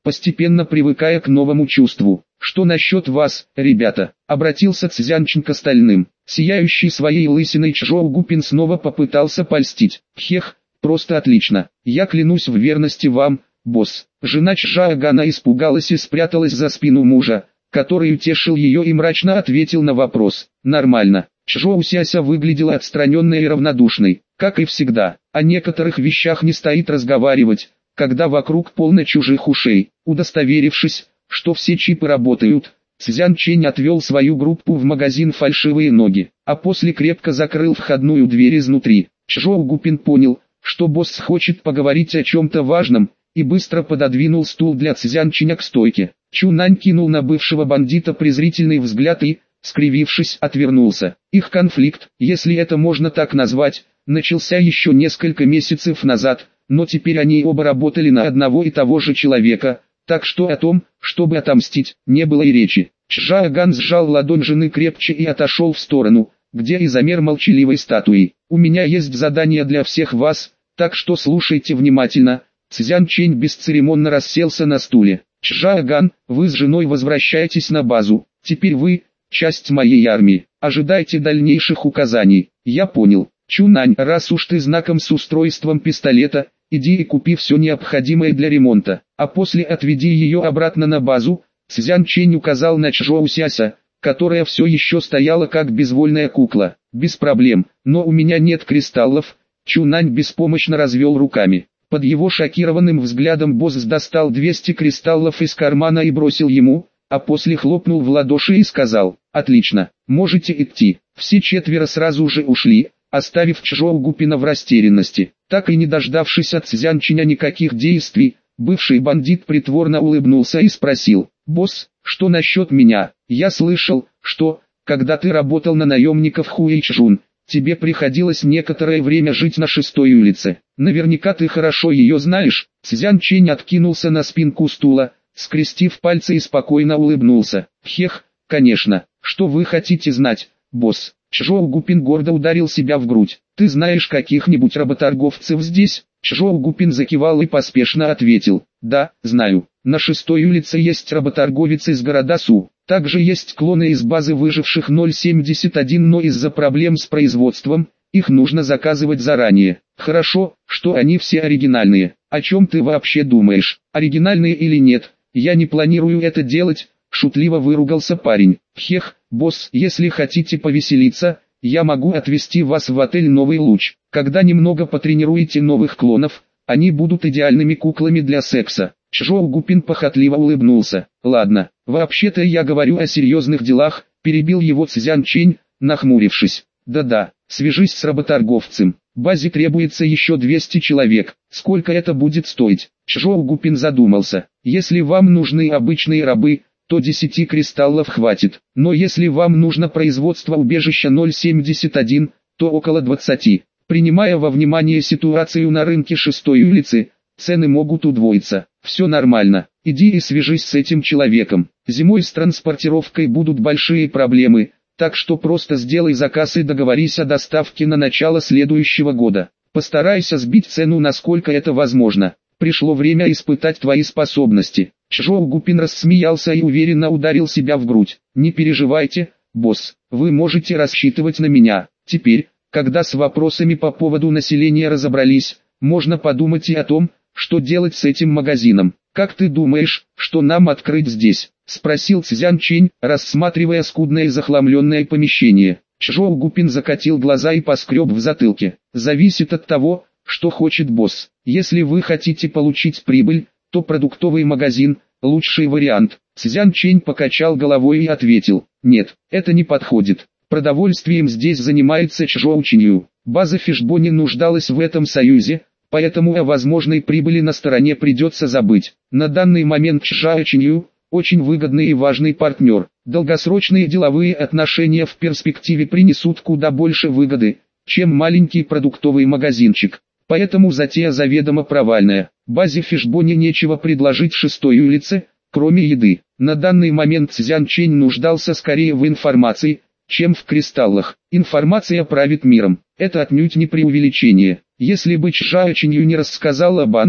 постепенно привыкая к новому чувству. «Что насчет вас, ребята?» — обратился Цзянчин к остальным. Сияющий своей лысиной Чжоу Гупин снова попытался польстить. «Хех, просто отлично. Я клянусь в верности вам, босс». Жена Чжаогана испугалась и спряталась за спину мужа, который утешил ее и мрачно ответил на вопрос. «Нормально». Чжоу Сяся выглядела отстраненной и равнодушной, как и всегда. О некоторых вещах не стоит разговаривать, когда вокруг полно чужих ушей. Удостоверившись, что все чипы работают, Цзян Чэнь отвел свою группу в магазин «Фальшивые ноги», а после крепко закрыл входную дверь изнутри. Чжоу Гупин понял, что босс хочет поговорить о чем-то важном, и быстро пододвинул стул для Цзян Чэня к стойке. Чунань кинул на бывшего бандита презрительный взгляд и, скривившись, отвернулся. Их конфликт, если это можно так назвать, начался еще несколько месяцев назад, но теперь они оба работали на одного и того же человека, так что о том, чтобы отомстить, не было и речи. Чжаоган сжал ладонь жены крепче и отошел в сторону, где и замер молчаливой статуей. «У меня есть задание для всех вас, так что слушайте внимательно». Цзян Чэнь бесцеремонно расселся на стуле. «Чжаоган, вы с женой возвращаетесь на базу. Теперь вы – часть моей армии. Ожидайте дальнейших указаний». «Я понял. Чунань, раз уж ты знаком с устройством пистолета, иди и купи все необходимое для ремонта, а после отведи ее обратно на базу». Цзян Чэнь указал на Чжоу Сяся, которая все еще стояла как безвольная кукла. «Без проблем, но у меня нет кристаллов». Чунань беспомощно развел руками. Под его шокированным взглядом босс достал двести кристаллов из кармана и бросил ему, а после хлопнул в ладоши и сказал: «Отлично, можете идти». Все четверо сразу же ушли, оставив Чжоу Гупина в растерянности. Так и не дождавшись от Цзян Чэня никаких действий, бывший бандит притворно улыбнулся и спросил: «Босс, что насчет меня? Я слышал, что, когда ты работал на наемников Хуэйчжун, тебе приходилось некоторое время жить на шестой улице. Наверняка ты хорошо ее знаешь». Цзян Чэнь откинулся на спинку стула, скрестив пальцы и спокойно улыбнулся. «Хех, конечно. Что вы хотите знать, босс?» Чжоу Гупин гордо ударил себя в грудь. «Ты знаешь каких-нибудь работорговцев здесь?» Чжоу Гупин закивал и поспешно ответил: «Да, знаю. На шестой улице есть работорговец из города Су. Также есть клоны из базы выживших ноль семьдесят один, но из-за проблем с производством, их нужно заказывать заранее. Хорошо, что они все оригинальные. О чем ты вообще думаешь? Оригинальные или нет? Я не планирую это делать», — шутливо выругался парень. «Хех, босс, если хотите повеселиться, я могу отвезти вас в отель «Новый луч». Когда немного потренируете новых клонов, они будут идеальными куклами для секса». Чжоу Гупин похотливо улыбнулся. «Ладно, вообще-то я говорю о серьезных делах», — перебил его Цзян Чэнь, нахмурившись. «Да-да, свяжись с работорговцем. Базе требуется еще двести человек. Сколько это будет стоить?» Чжоу Гупин задумался. «Если вам нужны обычные рабы, то десяти кристаллов хватит. Но если вам нужно производство убежища ноль семьдесят один, то около двадцати. Принимая во внимание ситуацию на рынке шестой улицы, цены могут удвоиться. Все нормально. Иди и свяжись с этим человеком. Зимой с транспортировкой будут большие проблемы, так что просто сделай заказ и договорись о доставке на начало следующего года. Постарайся сбить цену насколько это возможно. Пришло время испытать твои способности». Чжоу Гупин рассмеялся и уверенно ударил себя в грудь. «Не переживайте, босс, вы можете рассчитывать на меня. Теперь, когда с вопросами по поводу населения разобрались, можно подумать и о том, что делать с этим магазином. Как ты думаешь, что нам открыть здесь?» — спросил Цзян Чэнь, рассматривая скудное и захламленное помещение. Чжоу Гупин закатил глаза и поскреб в затылке. «Зависит от того, что хочет босс. Если вы хотите получить прибыль, то продуктовый магазин – лучший вариант». Цзян Чэнь покачал головой и ответил: «Нет, это не подходит. Продовольствием здесь занимается Чжоу Чинью. База Фишбо не нуждалась в этом союзе, поэтому о возможной прибыли на стороне придется забыть. На данный момент Чжоу Чинью – очень выгодный и важный партнер. Долгосрочные деловые отношения в перспективе принесут куда больше выгоды, чем маленький продуктовый магазинчик. Поэтому затея заведомо провальная. Базе Фишбони нечего предложить шестой улице, кроме еды. На данный момент Цзян Чэнь нуждался скорее в информации, чем в кристаллах. Информация правит миром. Это отнюдь не преувеличение. Если бы Чжао Чинью не рассказал о банке,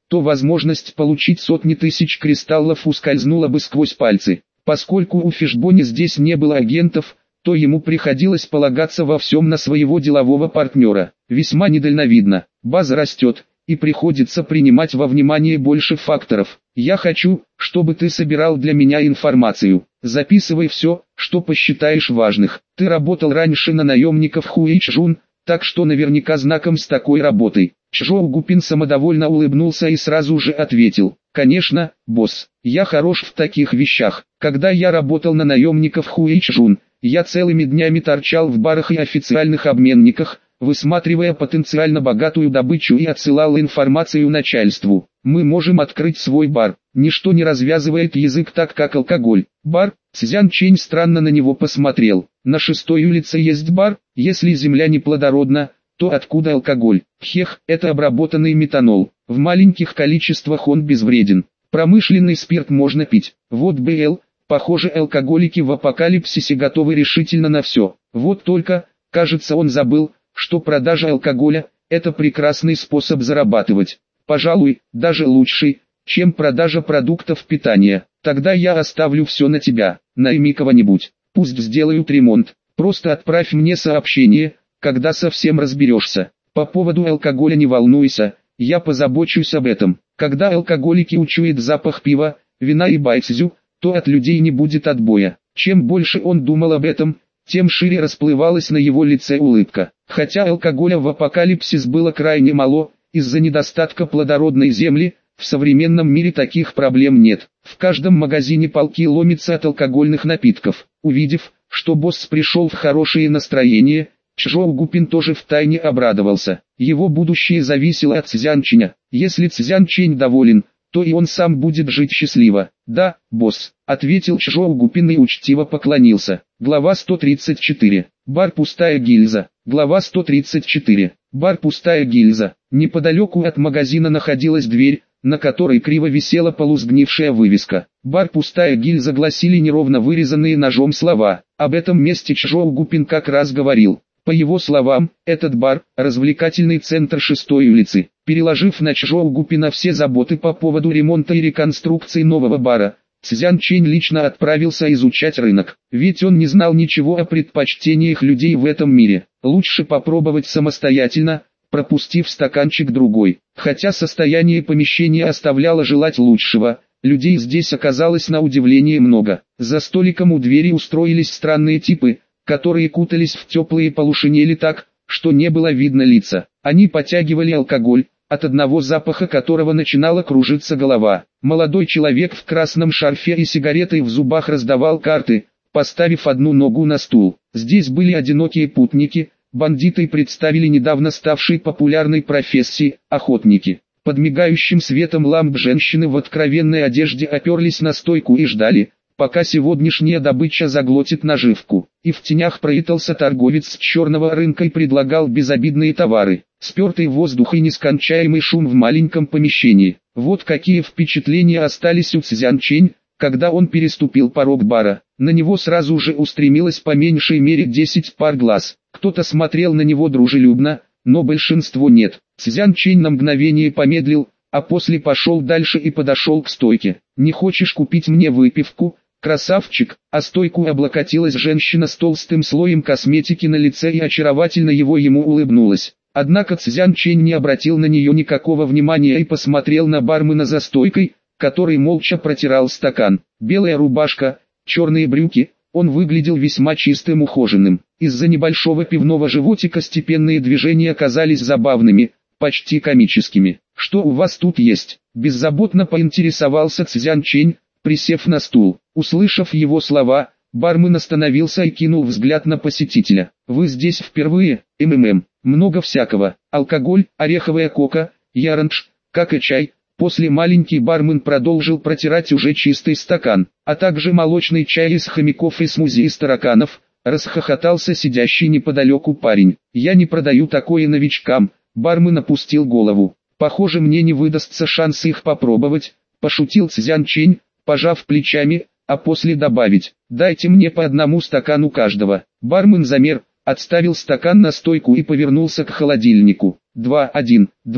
то возможность получить сотни тысяч кристаллов ускользнула бы сквозь пальцы. Поскольку у Фишбони здесь не было агентов, то ему приходилось полагаться во всем на своего делового партнера. Весьма недальновидно. База растет, и приходится принимать во внимание больше факторов. Я хочу, чтобы ты собирал для меня информацию. Записывай все, что посчитаешь важных. Ты работал раньше на наемников Хуэйчжун, так что наверняка знаком с такой работой. Чжоу Гупин самодовольно улыбнулся и сразу же ответил: «Конечно, босс, я хорош в таких вещах. Когда я работал на наемников Хуэйчжун, я целыми днями торчал в барах и официальных обменниках, высматривая потенциально богатую добычу и отсылал информацию начальству. Мы можем открыть свой бар. Ничто не развязывает язык так, как алкоголь. Бар?» Цзян Чэнь странно на него посмотрел. «На шестой улице есть бар? Если земля не плодородна, то откуда алкоголь? Хех, это обработанный метанол. В маленьких количествах он безвреден. Промышленный спирт можно пить. Вот БЛ, похоже, алкоголики в апокалипсисе готовы решительно на все. Вот только, кажется, он забыл, что продажа алкоголя – это прекрасный способ зарабатывать. Пожалуй, даже лучший, чем продажа продуктов питания. Тогда я оставлю все на тебя. Найми кого-нибудь, пусть сделают ремонт. Просто отправь мне сообщение, когда совсем разберешься. По поводу алкоголя не волнуйся, я позабочусь об этом. Когда алкоголики учуют запах пива, вина и байцзю, то от людей не будет отбоя». Чем больше он думал об этом, тем шире расплывалась на его лице улыбка. Хотя алкоголя в апокалипсис было крайне мало, из-за недостатка плодородной земли, в современном мире таких проблем нет. В каждом магазине полки ломятся от алкогольных напитков. Увидев, что босс пришел в хорошее настроение, Чжоу Гупин тоже втайне обрадовался. Его будущее зависело от Цзян Чэня. Если Цзян Чэнь доволен, то и он сам будет жить счастливо. «Да, босс», — ответил Чжоу Гупин и учтиво поклонился. Глава сто тридцать четыре. Бар «Пустая гильза». Глава сто тридцать четыре. Бар «Пустая гильза». Неподалеку от магазина находилась дверь, на которой криво висела полусгнившая вывеска. «Бар «Пустая гильза» гласили неровно вырезанные ножом слова. Об этом месте Чжоу Гупин как раз говорил. По его словам, этот бар – развлекательный центр шестой улицы. Переложив на Чжоу Гупина все заботы по поводу ремонта и реконструкции нового бара, Цзян Чэнь лично отправился изучать рынок. Ведь он не знал ничего о предпочтениях людей в этом мире. Лучше попробовать самостоятельно, пропустив стаканчик другой. Хотя состояние помещения оставляло желать лучшего, людей здесь оказалось на удивление много. За столиком у двери устроились странные типы, которые кутались в теплые полушинели так, что не было видно лица. Они потягивали алкоголь, от одного запаха которого начинала кружиться голова. Молодой человек в красном шарфе и сигаретой в зубах раздавал карты, поставив одну ногу на стул. Здесь были одинокие путники, бандиты представили недавно ставшей популярной профессии – охотники. Под мигающим светом ламп женщины в откровенной одежде оперлись на стойку и ждали, пока сегодняшняя добыча заглотит наживку. И в тенях проитался торговец с черного рынка и предлагал безобидные товары. Спертый воздух и нескончаемый шум в маленьком помещении. Вот какие впечатления остались у Цзян Чэнь, когда он переступил порог бара. На него сразу же устремилось по меньшей мере десять пар глаз. Кто-то смотрел на него дружелюбно, но большинство нет. Цзян Чэнь на мгновение помедлил, а после пошел дальше и подошел к стойке. «Не хочешь купить мне выпивку, красавчик?» А стойку облокотилась женщина с толстым слоем косметики на лице и очаровательно его ему улыбнулась. Однако Цзян Чэнь не обратил на нее никакого внимания и посмотрел на бармена за стойкой, который молча протирал стакан. Белая рубашка, черные брюки, он выглядел весьма чистым ухоженным. Из-за небольшого пивного животика степенные движения казались забавными, почти комическими. «Что у вас тут есть?» – беззаботно поинтересовался Цзян Чэнь, присев на стул. Услышав его слова, бармен остановился и кинул взгляд на посетителя. «Вы здесь впервые, МММ, много всякого, алкоголь, ореховая кока, яранж, как и чай». После маленький бармен продолжил протирать уже чистый стакан, а также молочный чай из хомяков и смузи из тараканов, расхохотался сидящий неподалеку парень. «Я не продаю такое новичкам», бармен опустил голову. «Похоже, мне не выдастся шанс их попробовать», пошутил Цзян Чэнь, пожав плечами, а после добавить: «Дайте мне по одному стакану каждого». Бармен замер, отставил стакан на стойку и повернулся к холодильнику. «Два, один, два»,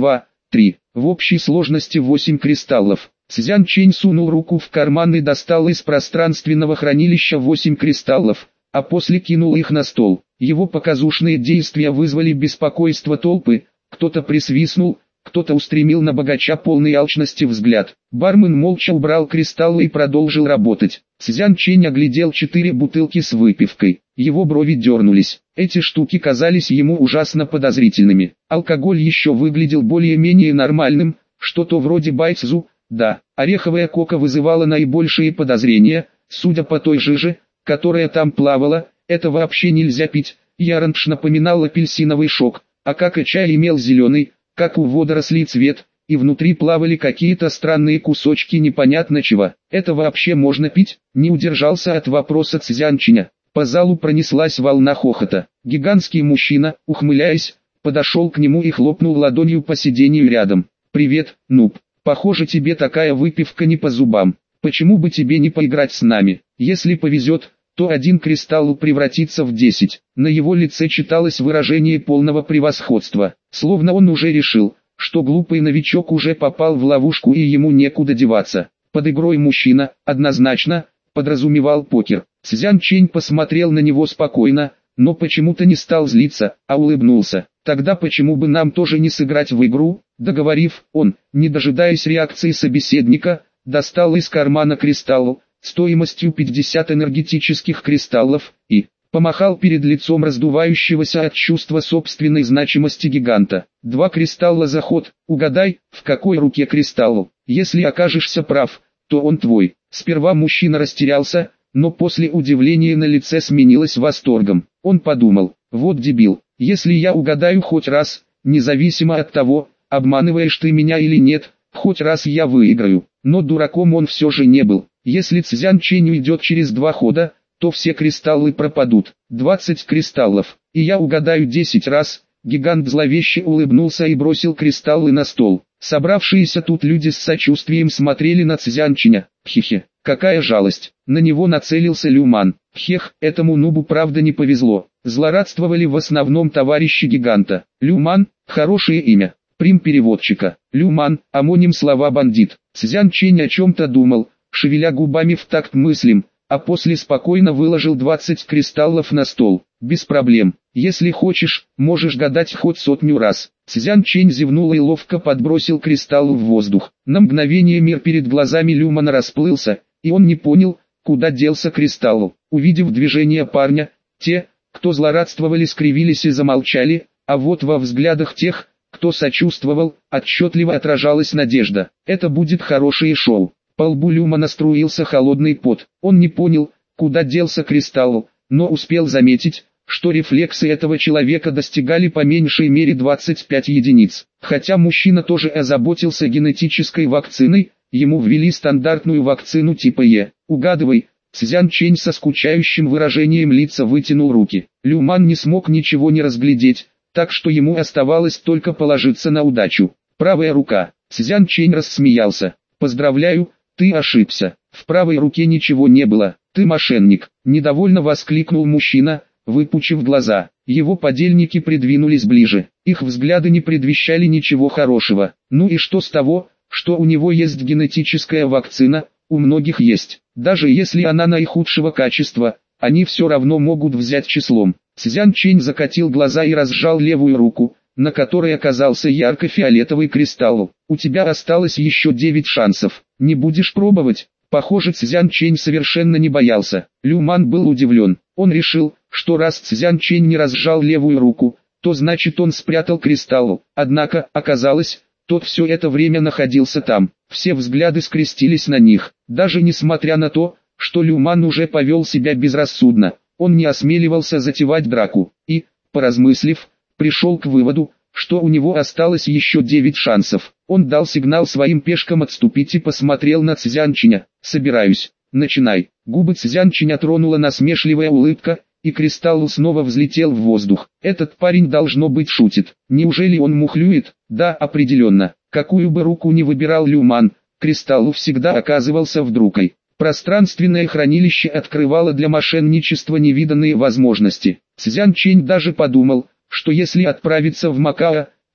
три. В общей сложности восемь кристаллов. Цзян Чэнь сунул руку в карман и достал из пространственного хранилища восемь кристаллов, а после кинул их на стол. Его показушные действия вызвали беспокойство толпы, кто-то присвистнул, кто-то устремил на богача полный алчности взгляд. Бармен молча убрал кристаллы и продолжил работать. Цзян Чэнь оглядел четыре бутылки с выпивкой. Его брови дернулись. Эти штуки казались ему ужасно подозрительными. Алкоголь еще выглядел более-менее нормальным, что-то вроде байцзу. Да, ореховая кока вызывала наибольшие подозрения, судя по той жиже, которая там плавала, это вообще нельзя пить. Яранж напоминал апельсиновый шок, а как и чай имел зеленый, как у водорослей цвет, и внутри плавали какие-то странные кусочки непонятно чего. Это вообще можно пить? Не удержался от вопроса Цзян Чэня. По залу пронеслась волна хохота. Гигантский мужчина, ухмыляясь, подошел к нему и хлопнул ладонью по сиденью рядом. «Привет, нуб. Похоже, тебе такая выпивка не по зубам. Почему бы тебе не поиграть с нами? Если повезет, то один кристалл превратится в десять». На его лице читалось выражение полного превосходства, словно он уже решил, что глупый новичок уже попал в ловушку и ему некуда деваться. Под игрой мужчина, однозначно, подразумевал покер. Цзян Чэнь посмотрел на него спокойно, но почему-то не стал злиться, а улыбнулся. «Тогда почему бы нам тоже не сыграть в игру?» Договорив, он, не дожидаясь реакции собеседника, достал из кармана кристалл, стоимостью пятьдесят энергетических кристаллов, и помахал перед лицом раздувающегося от чувства собственной значимости гиганта. «Два кристалла за ход, угадай, в какой руке кристалл. Если окажешься прав, то он твой». Сперва мужчина растерялся, но после удивления на лице сменилось восторгом. Он подумал: вот дебил, если я угадаю хоть раз, независимо от того, обманываешь ты меня или нет, хоть раз я выиграю. Но дураком он все же не был. Если Цзян Чэнь уйдет через два хода, то все кристаллы пропадут. двадцать кристаллов, и я угадаю десять раз. Гигант зловеще улыбнулся и бросил кристаллы на стол. Собравшиеся тут люди с сочувствием смотрели на Цзян Чэня. Хе-хе, какая жалость. На него нацелился Лю Ман. Хех, этому нубу правда не повезло. Злорадствовали в основном товарищи гиганта. Лю Ман, хорошее имя. Прим переводчика. Лю Ман, амоним слова бандит. Цзян Чэнь о чем-то думал, шевеля губами в такт мыслям, а после спокойно выложил двадцать кристаллов на стол. «Без проблем. Если хочешь, можешь гадать хоть сотню раз». Цзян Чэнь зевнул и ловко подбросил кристалл в воздух. На мгновение мир перед глазами Люмана расплылся, и он не понял, куда делся кристалл. Увидев движение парня, те, кто злорадствовали, скривились и замолчали, а вот во взглядах тех, кто сочувствовал, отчетливо отражалась надежда. Это будет хорошее шоу. По лбу Люмана струился холодный пот. Он не понял, куда делся кристалл, но успел заметить, что рефлексы этого человека достигали по меньшей мере двадцать пять единиц. Хотя мужчина тоже озаботился генетической вакциной, ему ввели стандартную вакцину типа Е. «Угадывай». Цзян Чэнь со скучающим выражением лица вытянул руки. Люман не смог ничего не разглядеть, так что ему оставалось только положиться на удачу. «Правая рука». Цзян Чэнь рассмеялся. «Поздравляю, ты ошибся. В правой руке ничего не было. Ты мошенник», — недовольно воскликнул мужчина, выпучив глаза. Его подельники придвинулись ближе. Их взгляды не предвещали ничего хорошего. Ну и что с того, что у него есть генетическая вакцина? У многих есть. Даже если она наихудшего качества, они все равно могут взять числом. Цзян Чэнь закатил глаза и разжал левую руку, на которой оказался ярко-фиолетовый кристалл. «У тебя осталось еще девять шансов. Не будешь пробовать?» Похоже, Цзян Чэнь совершенно не боялся. Лю Ман был удивлен. Он решил, что раз Цзян Чэнь не разжал левую руку, то значит он спрятал кристалл. Однако, оказалось, тот все это время находился там. Все взгляды скрестились на них. Даже несмотря на то, что Лю Ман уже повел себя безрассудно, он не осмеливался затевать драку. И, поразмыслив, пришел к выводу, что у него осталось еще девять шансов. Он дал сигнал своим пешкам отступить и посмотрел на Цзян Чэня. «Собираюсь. Начинай». Губы Цзян Чэня тронула насмешливая улыбка, и кристалл снова взлетел в воздух. Этот парень должно быть шутит. Неужели он мухлюет? Да, определенно. Какую бы руку ни выбирал Лю Ман, кристалл всегда оказывался в другой. Пространственное хранилище открывало для мошенничества невиданные возможности. Цзян Чэнь даже подумал, что если отправиться в Макао,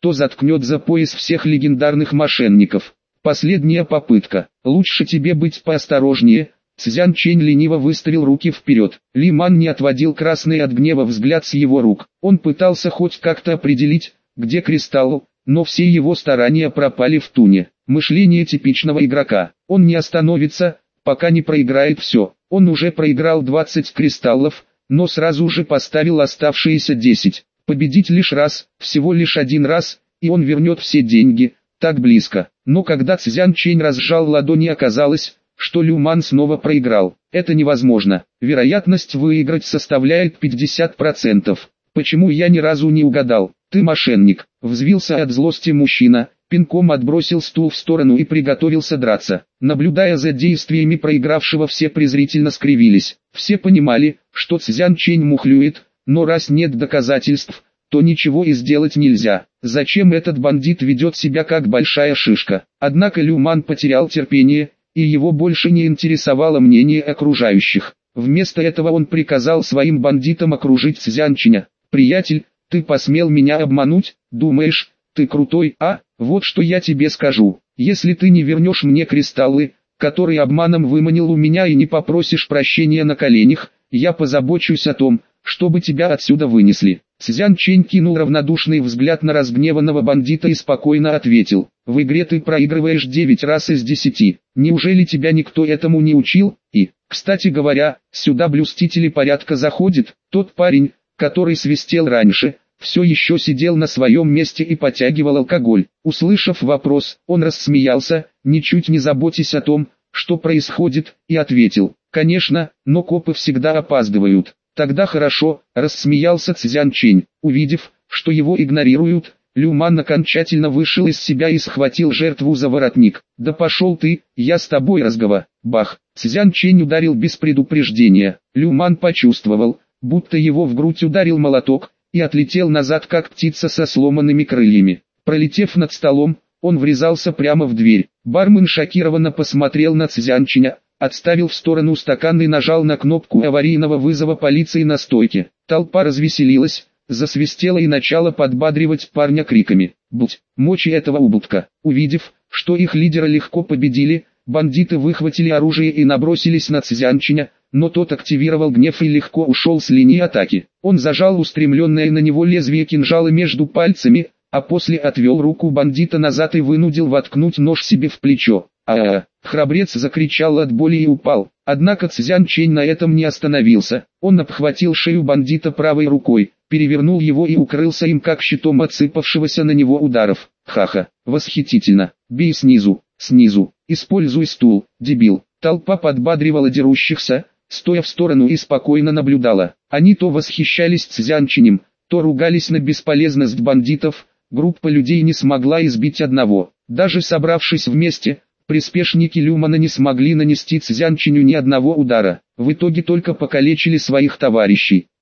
то заткнет за пояс всех легендарных мошенников. Последняя попытка. Лучше тебе быть поосторожнее. Цзян Чэнь лениво выставил руки вперед. Ли Ман не отводил красный от гнева взгляд с его рук. Он пытался хоть как-то определить, где кристалл, но все его старания пропали в туне. Мышление типичного игрока. Он не остановится, пока не проиграет все. Он уже проиграл двадцать кристаллов, но сразу же поставил оставшиеся десять. Победить лишь раз, всего лишь один раз, и он вернет все деньги, так близко. Но когда Цзян Чэнь разжал ладони, оказалось, что Лю Ман снова проиграл. Это невозможно. Вероятность выиграть составляет пятьдесят процентов. Почему я ни разу не угадал? Ты мошенник. Взвился от злости мужчина, пинком отбросил стул в сторону и приготовился драться. Наблюдая за действиями проигравшего, все презрительно скривились. Все понимали, что Цзян Чэнь мухлюет, но раз нет доказательств, то ничего и сделать нельзя. Зачем этот бандит ведет себя как большая шишка? Однако Лю Ман потерял терпение, и его больше не интересовало мнение окружающих. Вместо этого он приказал своим бандитам окружить Цзян Чэня. «Приятель, ты посмел меня обмануть, думаешь, ты крутой, а? Вот что я тебе скажу. Если ты не вернешь мне кристаллы, которые обманом выманил у меня, и не попросишь прощения на коленях, я позабочусь о том, чтобы тебя отсюда вынесли». Цзян Чэнь кинул равнодушный взгляд на разгневанного бандита и спокойно ответил: «В игре ты проигрываешь девять раз из десяти. Неужели тебя никто этому не учил? И, кстати говоря, сюда блюстители порядка заходит». Тот парень, который свистел раньше, все еще сидел на своем месте и потягивал алкоголь. Услышав вопрос, он рассмеялся, ничуть не заботясь о том, что происходит, и ответил: «Конечно, но копы всегда опаздывают». «Тогда хорошо», — рассмеялся Цзян Чэнь. Увидев, что его игнорируют, Лю Ман окончательно вышел из себя и схватил жертву за воротник. «Да пошел ты, я с тобой разговор». Бах! Цзян Чэнь ударил без предупреждения. Лю Ман почувствовал, будто его в грудь ударил молоток, и отлетел назад, как птица со сломанными крыльями. Пролетев над столом, он врезался прямо в дверь. Бармен шокированно посмотрел на Цзян Чэня, отставил в сторону стакан и нажал на кнопку аварийного вызова полиции на стойке. Толпа развеселилась, засвистела и начала подбадривать парня криками: «Будь мочи этого ублюдка!». Увидев, что их лидера легко победили, бандиты выхватили оружие и набросились на Цзян Чэня, но тот активировал гнев и легко ушел с линии атаки. Он зажал устремленное на него лезвие кинжала между пальцами, а после отвел руку бандита назад и вынудил воткнуть нож себе в плечо. «А-а-а!» Храбрец закричал от боли и упал. Однако Цзян Чэнь на этом не остановился. Он обхватил шею бандита правой рукой, перевернул его и укрылся им как щитом от сыпавшегося на него ударов. «Ха-ха! Восхитительно! Бей снизу, снизу! Используй стул, дебил!» Толпа подбадривала дерущихся, стоя в сторону, и спокойно наблюдала. Они то восхищались Цзян Чэнем, то ругались на бесполезность бандитов. Группа людей не смогла избить одного. Даже собравшись вместе, приспешники Лю Мана не смогли нанести Цзян Чэню ни одного удара. В итоге только покалечили своих товарищей.